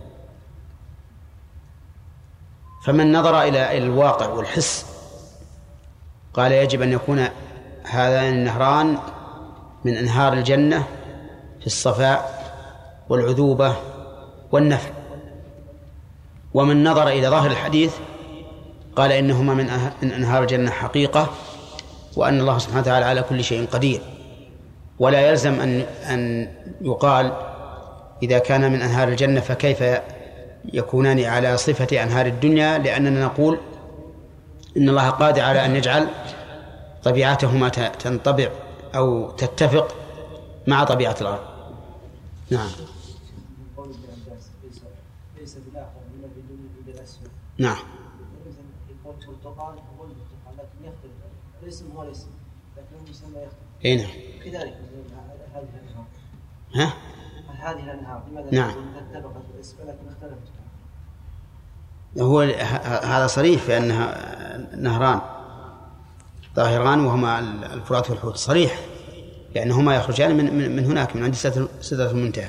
فمن نظر إلى الواقع والحس قال يجب أن يكون هذان النهران من أنهار الجنة في الصفاء والعذوبة والنفع. ومن نظر إلى ظاهر الحديث قال إنهما من أنهار الجنة حقيقة، وأن الله سبحانه وتعالى على كل شيء قدير. ولا يلزم أن أن يقال إذا كان من أنهار الجنة فكيف يكونان على صفة أنهار الدنيا، لأننا نقول إن الله قادر على أن يجعل طبيعتهما تنطبع أو تتفق مع طبيعة الأرض. نعم. نعم. البرتقال هو البرتقال لكن يختلف الاسم هو الاسم، لكنه يسمى يختلف. اي نعم. كذلك هذه الأنهار. ها؟ هذه الأنهار لماذا نعم. اتفقت الاسم لكن اختلفت؟ هو هذا صريح في أنها نهران ظاهران وهما الفرات والحوت، صريح لأنهما يخرجان من من هناك من عند سدرة المنتهى.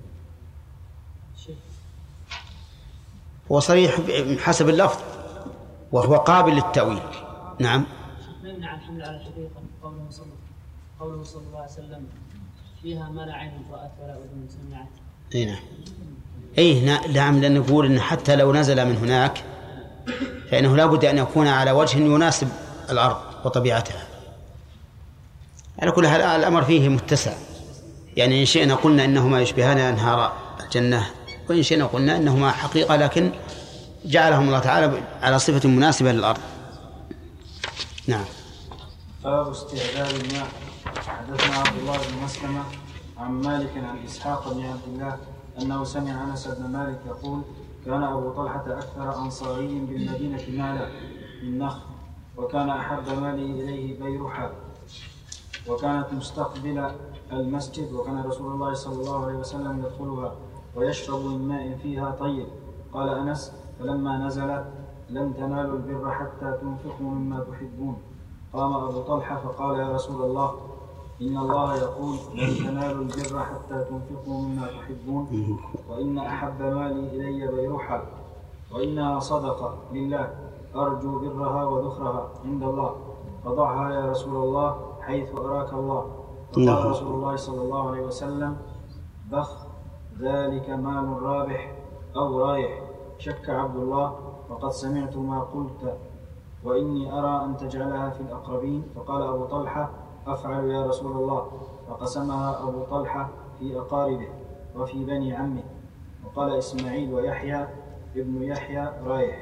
هو صريح حسب اللفظ وهو قابل للتأويل. نعم. ما يمنع الحمل على الحقيقة قوله صلى قوله صلى الله عليه وسلم فيها ما لا عين رأت ولا أذن سمعت. اي نعم. اي نعم، لأن نقول ان حتى لو نزل من هناك فإنه لا بد أن يكون على وجه يناسب الأرض وطبيعتها. على كل حال الأمر فيه متسع، يعني إن شئنا قلنا إنهما يشبهان أنهار الجنة، وإن شئنا قلنا إنهما حقيقة لكن جعلهم الله تعالى على صفة مناسبة للأرض. نعم. باب استعذاب الماء. حدثنا عبد الله بن مسلمة عن مالك عن إسحاق بن عبد الله أنه سمع أنس بن مالك يقول كان أبو طلحة أكثر أنصاري بالمدينة مالا بالنخل، وكان أحب ماله إليه بيرحاء، وكانت مستقبل المسجد، وكان رسول الله صلى الله عليه وسلم يدخلها ويشرب من ماء فيها طيب. قال أنس فلما نزلت لن تنالوا البر حتى تنفقوا مما تحبون. قام أبو طلحة فقال يا رسول الله إن الله يقول لن تنالوا البر حتى تنفقوا مما تحبون، وإن أحب مالي إلي بيرحاء، وإنها صدقة لله أرجو برها وذخرها عند الله، فضعها يا رسول الله حيث أراك الله. فقال رسول الله صلى الله عليه وسلم بخ ذلك مال رابح أو رايح. شك عبد الله وقد سمعت ما قلت وإني أرى أن تجعلها في الأقربين. فقال أبو طلحة أفعل يا رسول الله. فقسمها أبو طلحة في أقاربه وفي بني عمه. وقال إسماعيل ويحيى ابن يحيى رايح.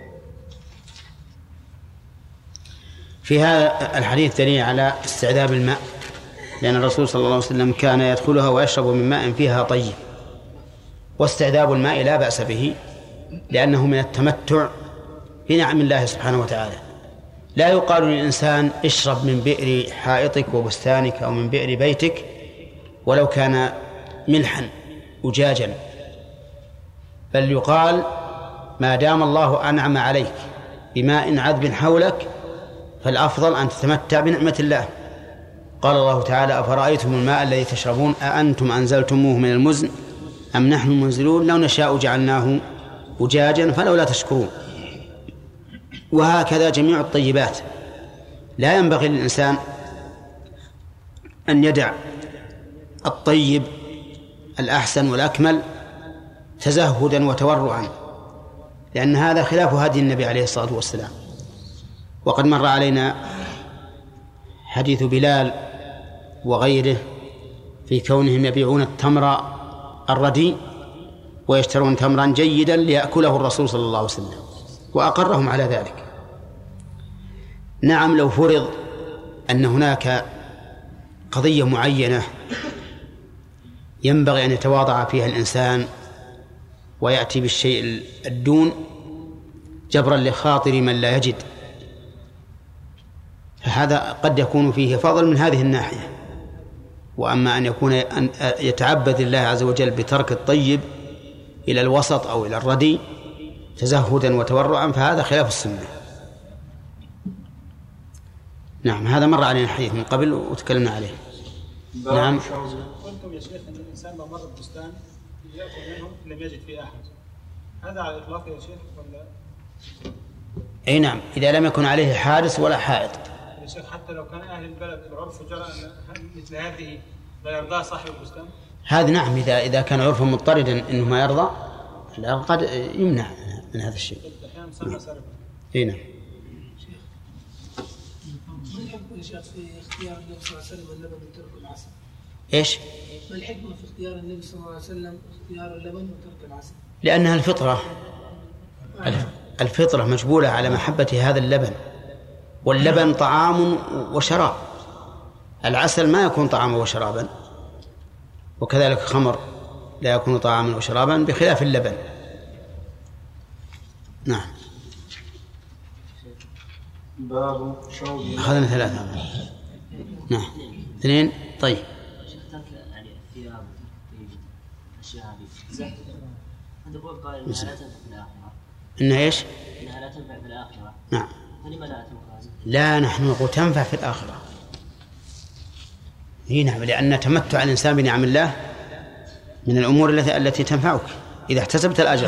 في هذا الحديث دليل على استعذاب الماء، لأن الرسول صلى الله عليه وسلم كان يدخلها ويشرب من ماء فيها طيب. واستعذاب الماء لا بأس به لأنه من التمتع بنعم الله سبحانه وتعالى. لا يقال للإنسان اشرب من بئر حائطك وبستانك أو من بئر بيتك ولو كان ملحا أجاجا، بل يقال ما دام الله أنعم عليك بماء عذب حولك فالأفضل أن تتمتع بنعمة الله. قال الله تعالى أفرأيتم الماء الذي تشربون أأنتم أنزلتموه من المزن أم نحن المنزلون لو نشاء جعلناه أجاجا فلولا تشكرون. وهكذا جميع الطيبات لا ينبغي للإنسان أن يدع الطيب الأحسن والأكمل تزهدا وتورعا، لأن هذا خلاف هدي النبي عليه الصلاة والسلام. وقد مر علينا حديث بلال وغيره في كونهم يبيعون التمر الرديء ويشترون تمرا جيدا ليأكله الرسول صلى الله عليه وسلم وأقرهم على ذلك. نعم، لو فرض أن هناك قضية معينة ينبغي أن يتواضع فيها الإنسان ويأتي بالشيء الدون جبرا لخاطر من لا يجد، فهذا قد يكون فيه فضل من هذه الناحية. وأما أن يكون أن يتعبد الله عز وجل بترك الطيب إلى الوسط أو إلى الردي تزهدا وتورعا فهذا خلاف السنة. نعم، هذا مر علينا الحديث من قبل وتكلمنا عليه. نعم. قلتم يا شيخ أن الإنسان لو مر ببستان يأكل منهم لم يجد فيه أحد، هذا على الإطلاق يا شيخ ولا؟ أي نعم، إذا لم يكن عليه حارس ولا حائط. يا شيخ حتى لو كان أهل البلد العرف جرى أن مثل هذه لا يرضى صاحب البستان؟ هذا نعم، إذا إذا كان عرفه مضطردا إنه ما يرضى قد يمنع من هذا الشيء. أحيانا سمى سرقة. أي نعم. ما الحكمة يا شيخ في اختيار النبي صلى الله عليه وسلم اللبن وترك العسل؟ إيش؟ ما الحكمة في اختيار النبي صلى الله عليه وسلم اختيار اللبن وترك العسل؟ لأنها الفطرة، الفطرة مجبولة على محبة هذا اللبن، واللبن طعام وشراب، العسل ما يكون طعاما وشرابا، وكذلك الخمر لا يكون طعاما وشرابا بخلاف اللبن. نعم. باب شوب. أخذنا ثلاثة. نعم اثنين. طيب يعني الثياب الأشياء هذه زهد هذا هو قال إنها لا تنفع في الآخرة. إنها إيش؟ إنها لا تنفع في الآخرة. نعم. فلما لا تنفع؟ لا نحن نقول تنفع في الآخرة. هي نعم، لأن تمتع الإنسان بنعم الله من الأمور التي التي تنفعك إذا احتسبت الأجر.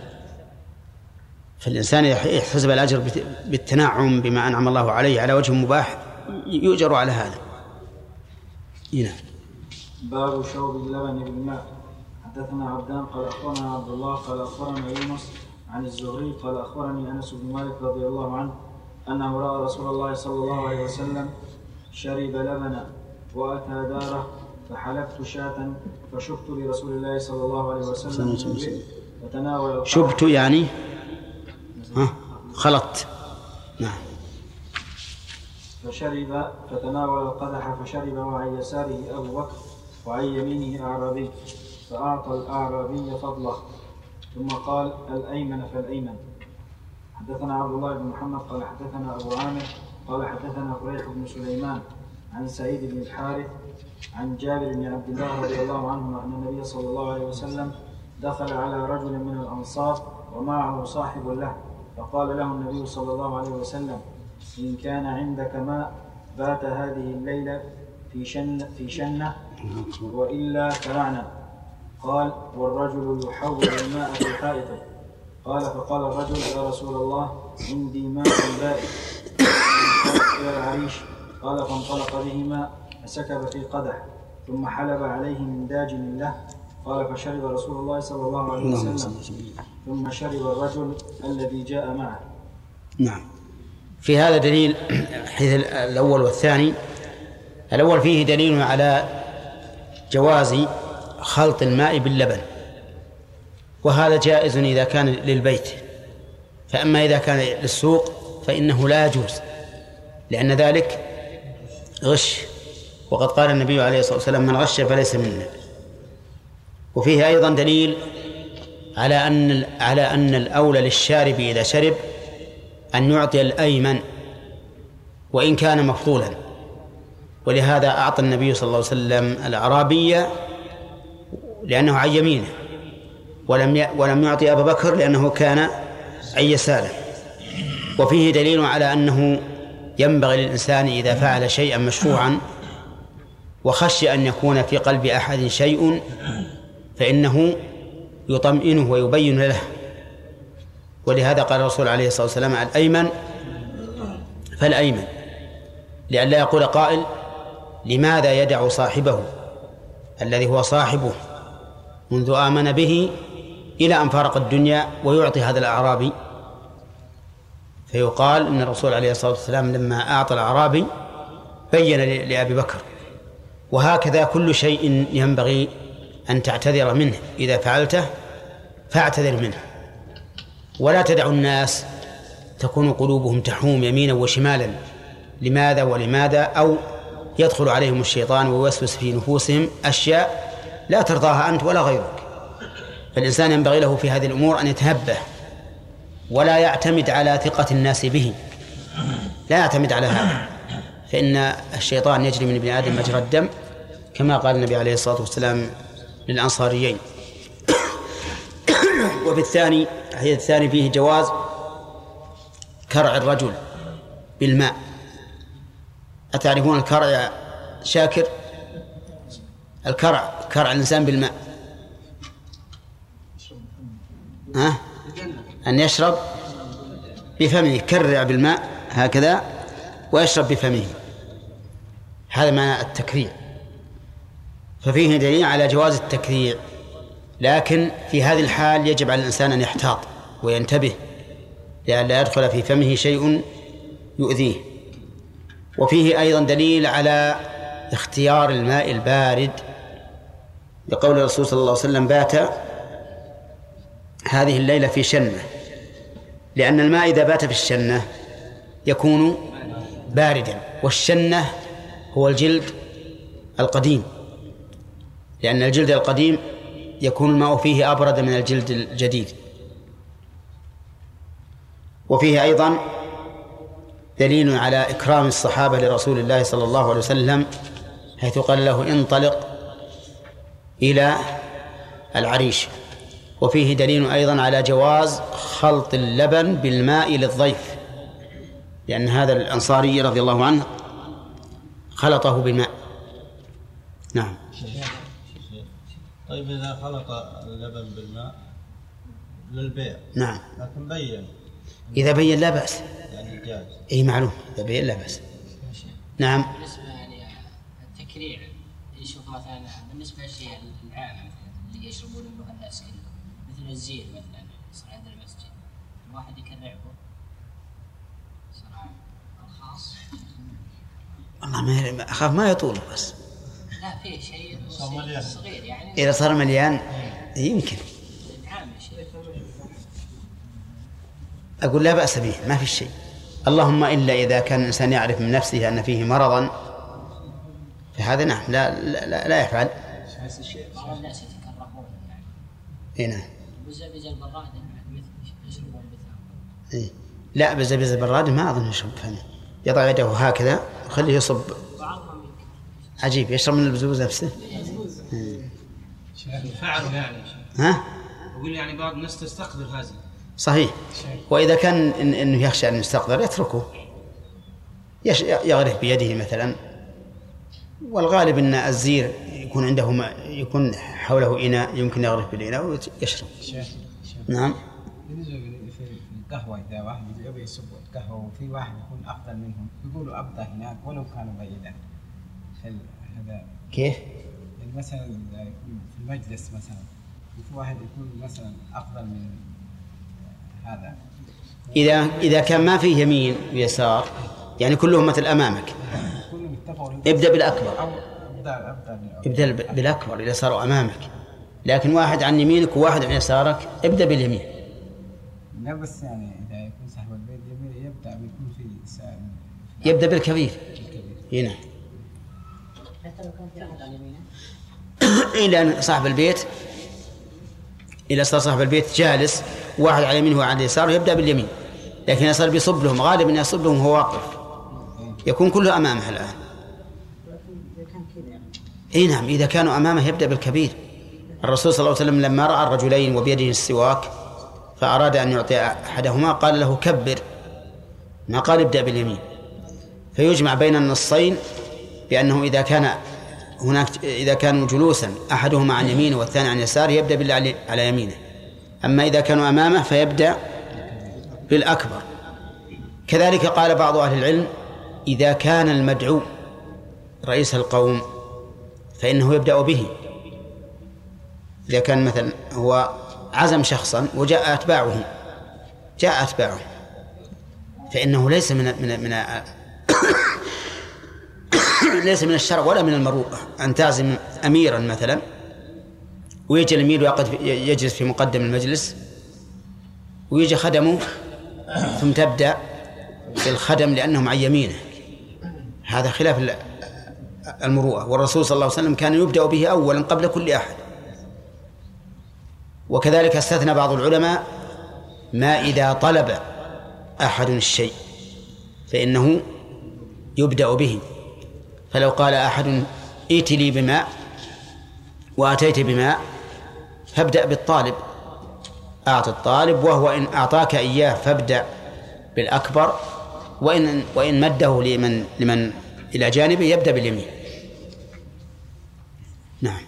فالإنسان يحتسب الأجر بالتنعم بما أنعم الله عليه على وجه مباح يؤجر على هذا. هنا باب شرب اللبن بالماء. حدثنا عبدان قال أخبرنا عبد الله قال أخبرنا يونس عن الزهري قال أخبرني أنس بن مالك رضي الله عنه أنه رأى رسول الله صلى الله عليه وسلم شرب لبنا وأتى داره فحلبت شاة فشبت لرسول الله صلى الله عليه وسلم فتناول. شبت يعني ها خلطت. نعم. فشرب فتناول القدح فشرب وعن يساره أبو بكر وعن يمينه أعرابي فأعطى الأعرابي فضله ثم قال الأيمن فالأيمن. حدثنا عبد الله بن محمد قال حدثنا أبو عامر قال حدثنا قريح بن سليمان عن سعيد بن الحارث عن جابر بن عبد الله رضي الله عنه أن النبي صلى الله عليه وسلم دخل على رجل من الأنصار ومعه صاحب له فقال له النبي صلى الله عليه وسلم إن كان عندك ماء بات هذه الليلة في شن في شنة وإلا فلعنا. قال والرجل يحول الماء في حائطه. قال فقال الرجل يا رسول الله عندي ماء بائد إلى العريش. قال فانطلق بهما فسكب في قدح ثم حلب عليه من داجن له. قال فشرب رسول الله صلى الله عليه وسلم ثم شرب الرجل الذي جاء معه. نعم. في هذا دليل حيث الأول والثاني. الأول فيه دليل على جواز خلط الماء باللبن، وهذا جائز إذا كان للبيت، فأما إذا كان للسوق فإنه لا يجوز لأن ذلك غش، وقد قال النبي عليه الصلاة والسلام من غش فليس منا. وفيه أيضا دليل على أن على أن الأولى للشارب إذا شرب أن يعطي الأيمن وإن كان مفضولا، ولهذا أعطى النبي صلى الله عليه وسلم الأعرابي لأنه عن يمينه، ولم ولم يعطي أبا بكر لأنه كان عن يساره. وفيه دليل على أنه ينبغي للإنسان إذا فعل شيئا مشروعا وخشي أن يكون في قلب أحد شيء فإنه يطمئنه ويبين له. ولهذا قال الرسول عليه الصلاة والسلام الأيمن فالأيمن، لئلا يقول قائل لماذا يدع صاحبه الذي هو صاحبه منذ آمن به إلى أن فارق الدنيا ويعطي هذا الأعرابي. فيقال إن الرسول عليه الصلاة والسلام لما أعطى الأعرابي بين لأبي بكر. وهكذا كل شيء ينبغي أن تعتذر منه، إذا فعلته فاعتذر منه، ولا تدع الناس تكون قلوبهم تحوم يمينا وشمالا لماذا ولماذا، أو يدخل عليهم الشيطان ويوسوس في نفوسهم أشياء لا ترضاها أنت ولا غيرك. فالإنسان ينبغي له في هذه الأمور أن يتهبه ولا يعتمد على ثقة الناس به، لا يعتمد على هذا، فإن الشيطان يجري من ابن آدم مجرى الدم كما قال النبي عليه الصلاة والسلام للأنصاريين. وفي الثاني هي الثاني فيه جواز كرع الرجل بالماء. أتعرفون الكرع يا شاكر؟ الكرع كرع الإنسان بالماء ها؟ أن يشرب بفمه، يكرع بالماء هكذا ويشرب بفمه، هذا معنى التكريع. ففيه دليل على جواز التكريع، لكن في هذه الحال يجب على الإنسان أن يحتاط وينتبه لئلا يدخل في فمه شيء يؤذيه. وفيه أيضا دليل على اختيار الماء البارد، لقول الرسول صلى الله عليه وسلم بات هذه الليلة في شنة، لأن الماء إذا بات في الشنة يكون باردا، والشنة هو الجلد القديم، لأن الجلد القديم يكون الماء فيه أبرد من الجلد الجديد. وفيه أيضا دليل على إكرام الصحابة لرسول الله صلى الله عليه وسلم، حيث قال له انطلق إلى العريش. وفيه دليل أيضا على جواز خلط اللبن بالماء للضيف، لأن هذا الأنصاري رضي الله عنه خلطه بالماء. نعم. طيب إذا خلط اللبن بالماء للبيع، نعم، لكن بين، إذا بين لا بأس، يعني جاز. أي معلوم، إذا بين لا بأس. نعم. بالنسبة يعني التكريع، يشوف مثلا بالنسبة للشيء العام اللي يشربون منه الناس كله، مثل الزير مثلا يصير عند المسجد، الواحد يكرعه صراحة الخاص. والله ما أخاف ما يطول بس. لا فيه شيء صغير يعني. إذا صار مليان يمكن. أقول لا بأس به، ما في شيء. اللهم إلا إذا كان الإنسان يعرف من نفسه أن فيه مرضا فهذا نعم لا لا, لا يفعل. بعض الناس يتكرهون يعني. إيه نعم. بزبز البراد يشربون بثاء. إيه لا، بزبز البراد ما أظن يشرب فني. يضع يده هكذا وخليه يصب. عجيب، يشرب من البزوز نفسه. فعلوا يعني. ها؟ أقول يعني بعض الناس تستقدر هذا. صحيح. وإذا كان إن إنه يخشى أن يستقدر يتركه، يش يغرف بيده مثلا. والغالب أن الزير يكون عنده ما يكون حوله إناء يمكن يغرف بالإناء ويشرب. نعم. بالنسبة في القهوة، إذا واحد يبي يصب القهوة وفي واحد يكون أفضل منهم يقولوا أبدأ هناك ولو كانوا بعيدا. هذا كيف؟ مثلا في المجلس مثلا في واحد يكون مثلا أفضل من هذا. إذا إذا كان ما فيه يمين ويسار يعني كلهم مثل أمامك، ابدأ بالأكبر. ابدأ بالأكبر إذا صاروا أمامك، لكن واحد عن يمينك وواحد عن يسارك ابدأ باليمين. لا بس يعني إذا يكون صاحب البيت يبدأ بيكون في سائل. يبدأ بالكبير. هنا. حتى لو كان في أحد عن يمينه. إلى أن صاحب البيت إذا صار صاحب البيت جالس واحد على يمينه وعلى يساره يبدأ باليمين، لكن إذا صار بيصب لهم غالبا يصب لهم وهو واقف يكون كله أمامه الآن. إيه نعم، إذا كانوا أمامه يبدأ بالكبير. الرسول صلى الله عليه وسلم لما رأى الرجلين وبيده السواك فأراد أن يعطي أحدهما قال له كبر، ما قال ابدأ باليمين. فيجمع بين النصين بأنه إذا كان هناك إذا كانوا جلوسا أحدهما عن يمينه والثاني عن يساره يبدأ بالله على يمينه، أما إذا كانوا أمامه فيبدأ بالأكبر. كذلك قال بعض أهل العلم إذا كان المدعو رئيس القوم فإنه يبدأ به. إذا كان مثلا هو عزم شخصا وجاء أتباعه جاء أتباعه فإنه ليس من من من ليس من الشرع ولا من المروءة أن تعزم أميرا مثلا ويجي الأمير ويقعد يجلس في مقدم المجلس ويجي خدمه ثم تبدأ بالخدم لأنهم عن يمينه، هذا خلاف المروءة. والرسول صلى الله عليه وسلم كان يبدأ به أولا قبل كل أحد. وكذلك استثنى بعض العلماء ما إذا طلب أحد الشيء فإنه يبدأ به. فلو قال أحد ائت لي بماء وأتيت بماء فابدأ بالطالب، أعطي الطالب، وهو إن أعطاك إياه فابدأ بالأكبر، وإن وإن مده لمن لمن إلى جانبه يبدأ باليمين. نعم.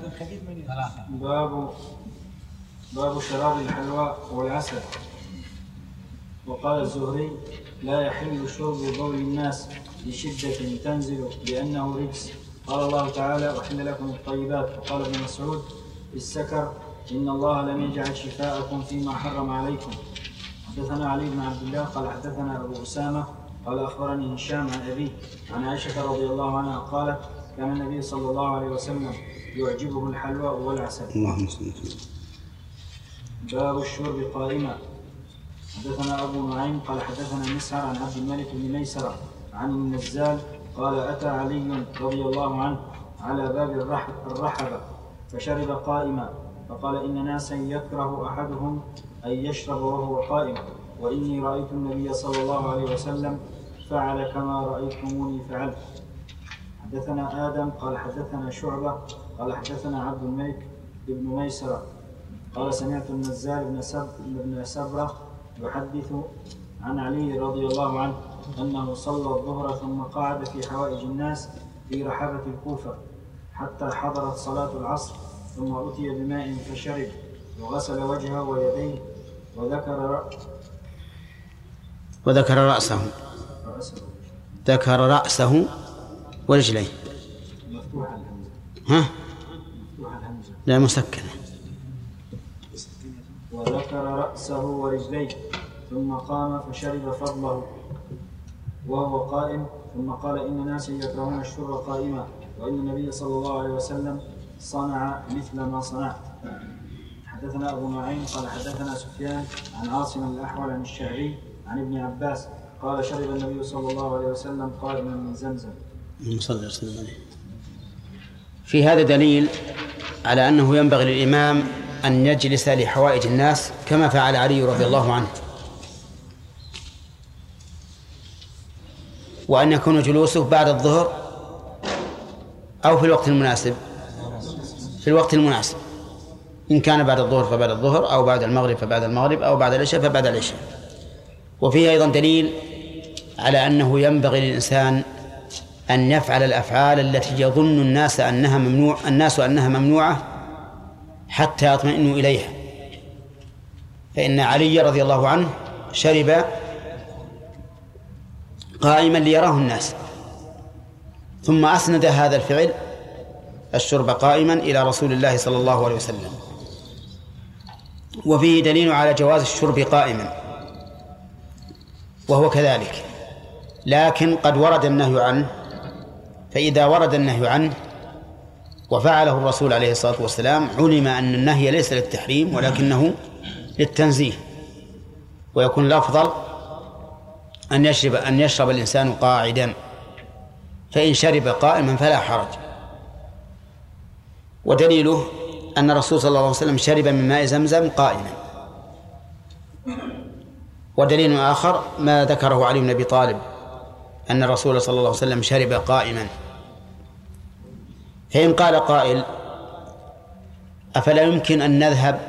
باب باب شراب الحلوى والعسل. وقال الزهري لا يحل شرب بول الناس لشدة تنزل لأنه رجس. قال الله تعالى وحل لكم الطيبات. وقال ابن مسعود في السكر إن الله لم يجعل شفاءكم فيما حرم عليكم. حدثنا علي بن عبد الله قال حدثنا أبو أسامة قال أخبرني هشام عن أبيه عن عائشة رضي الله عنها قالت كان النبي صلى الله عليه وسلم يعجبه الحلوى والعسل. اللهم صل وسلم. باب الشرب قائما. حدثنا أبو نعيم قال حدثنا مسعر عن عبد الملك بن ميسرة عن النزال قال أتى علي رضي الله عنه على باب الرحبة فشرب قائما فقال إن ناسا يكره أحدهم أن يشرب وهو قائم وإني رأيت النبي صلى الله عليه وسلم فعل كما رأيتموني فعلت. حدثنا آدم قال حدثنا شعبة قال حدثنا عبد الملك بن ميسرة قال سمعت النزال بن سب بن سبرة يحدث عن علي رضي الله عنه أنه صلى الظهر ثم قعد في حوائج الناس في رحابة الكوفة حتى حضرت صلاة العصر، ثم أتي بماء فشرب وغسل وجهه ويديه وذكر وذكر رأسه رأسه ذكر رأسه ورجليه. مفتوح الهمزة. ها؟ مفتوح الهمزة. لا مسكنة. وذكر رأسه ورجليه ثم قام فشرب فضله وهو قائم، ثم قال إن ناسا يكرهون الشرب قائما، وإن النبي صلى الله عليه وسلم صنع مثل ما صنعت. حدثنا أبو نعيم قال حدثنا سفيان عن عاصم الأحول عن الشعبي عن ابن عباس قال شرب النبي صلى الله عليه وسلم قائما من زمزم. في هذا دليل على أنه ينبغي للإمام أن يجلس لحوائج الناس كما فعل علي رضي الله عنه، وأن يكون جلوسه بعد الظهر أو في الوقت المناسب. في الوقت المناسب إن كان بعد الظهر فبعد الظهر، أو بعد المغرب فبعد المغرب، أو بعد العشاء فبعد العشاء. وفيه أيضا دليل على أنه ينبغي للإنسان أن يفعل الأفعال التي يظن الناس أنها ممنوع الناس أنها ممنوعة حتى يطمئنوا إليها. فإن علي رضي الله عنه شرب قائما ليراه الناس، ثم أسند هذا الفعل الشرب قائما إلى رسول الله صلى الله عليه وسلم. وفيه دليل على جواز الشرب قائما وهو كذلك، لكن قد ورد النهي عنه، فإذا ورد النهي عنه وفعله الرسول عليه الصلاة والسلام علم أن النهي ليس للتحريم ولكنه للتنزيه، ويكون الأفضل أن يشرب أن يشرب الإنسان قاعدا، فإن شرب قائما فلا حرج. ودليله أن الرسول صلى الله عليه وسلم شرب من ماء زمزم قائما. ودليل آخر ما ذكره علي بن أبي طالب أن الرسول صلى الله عليه وسلم شرب قائما. فإن قال قائل أفلا يمكن أن نذهب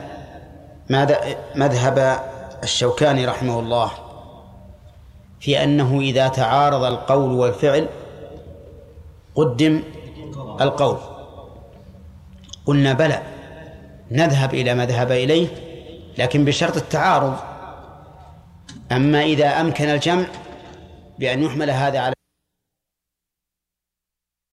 مذهب الشوكاني رحمه الله في أنه إذا تعارض القول والفعل قدم القول؟ قلنا بلى، نذهب إلى ما ذهب إليه لكن بشرط التعارض. أما إذا أمكن الجمع بأن يحمل هذا على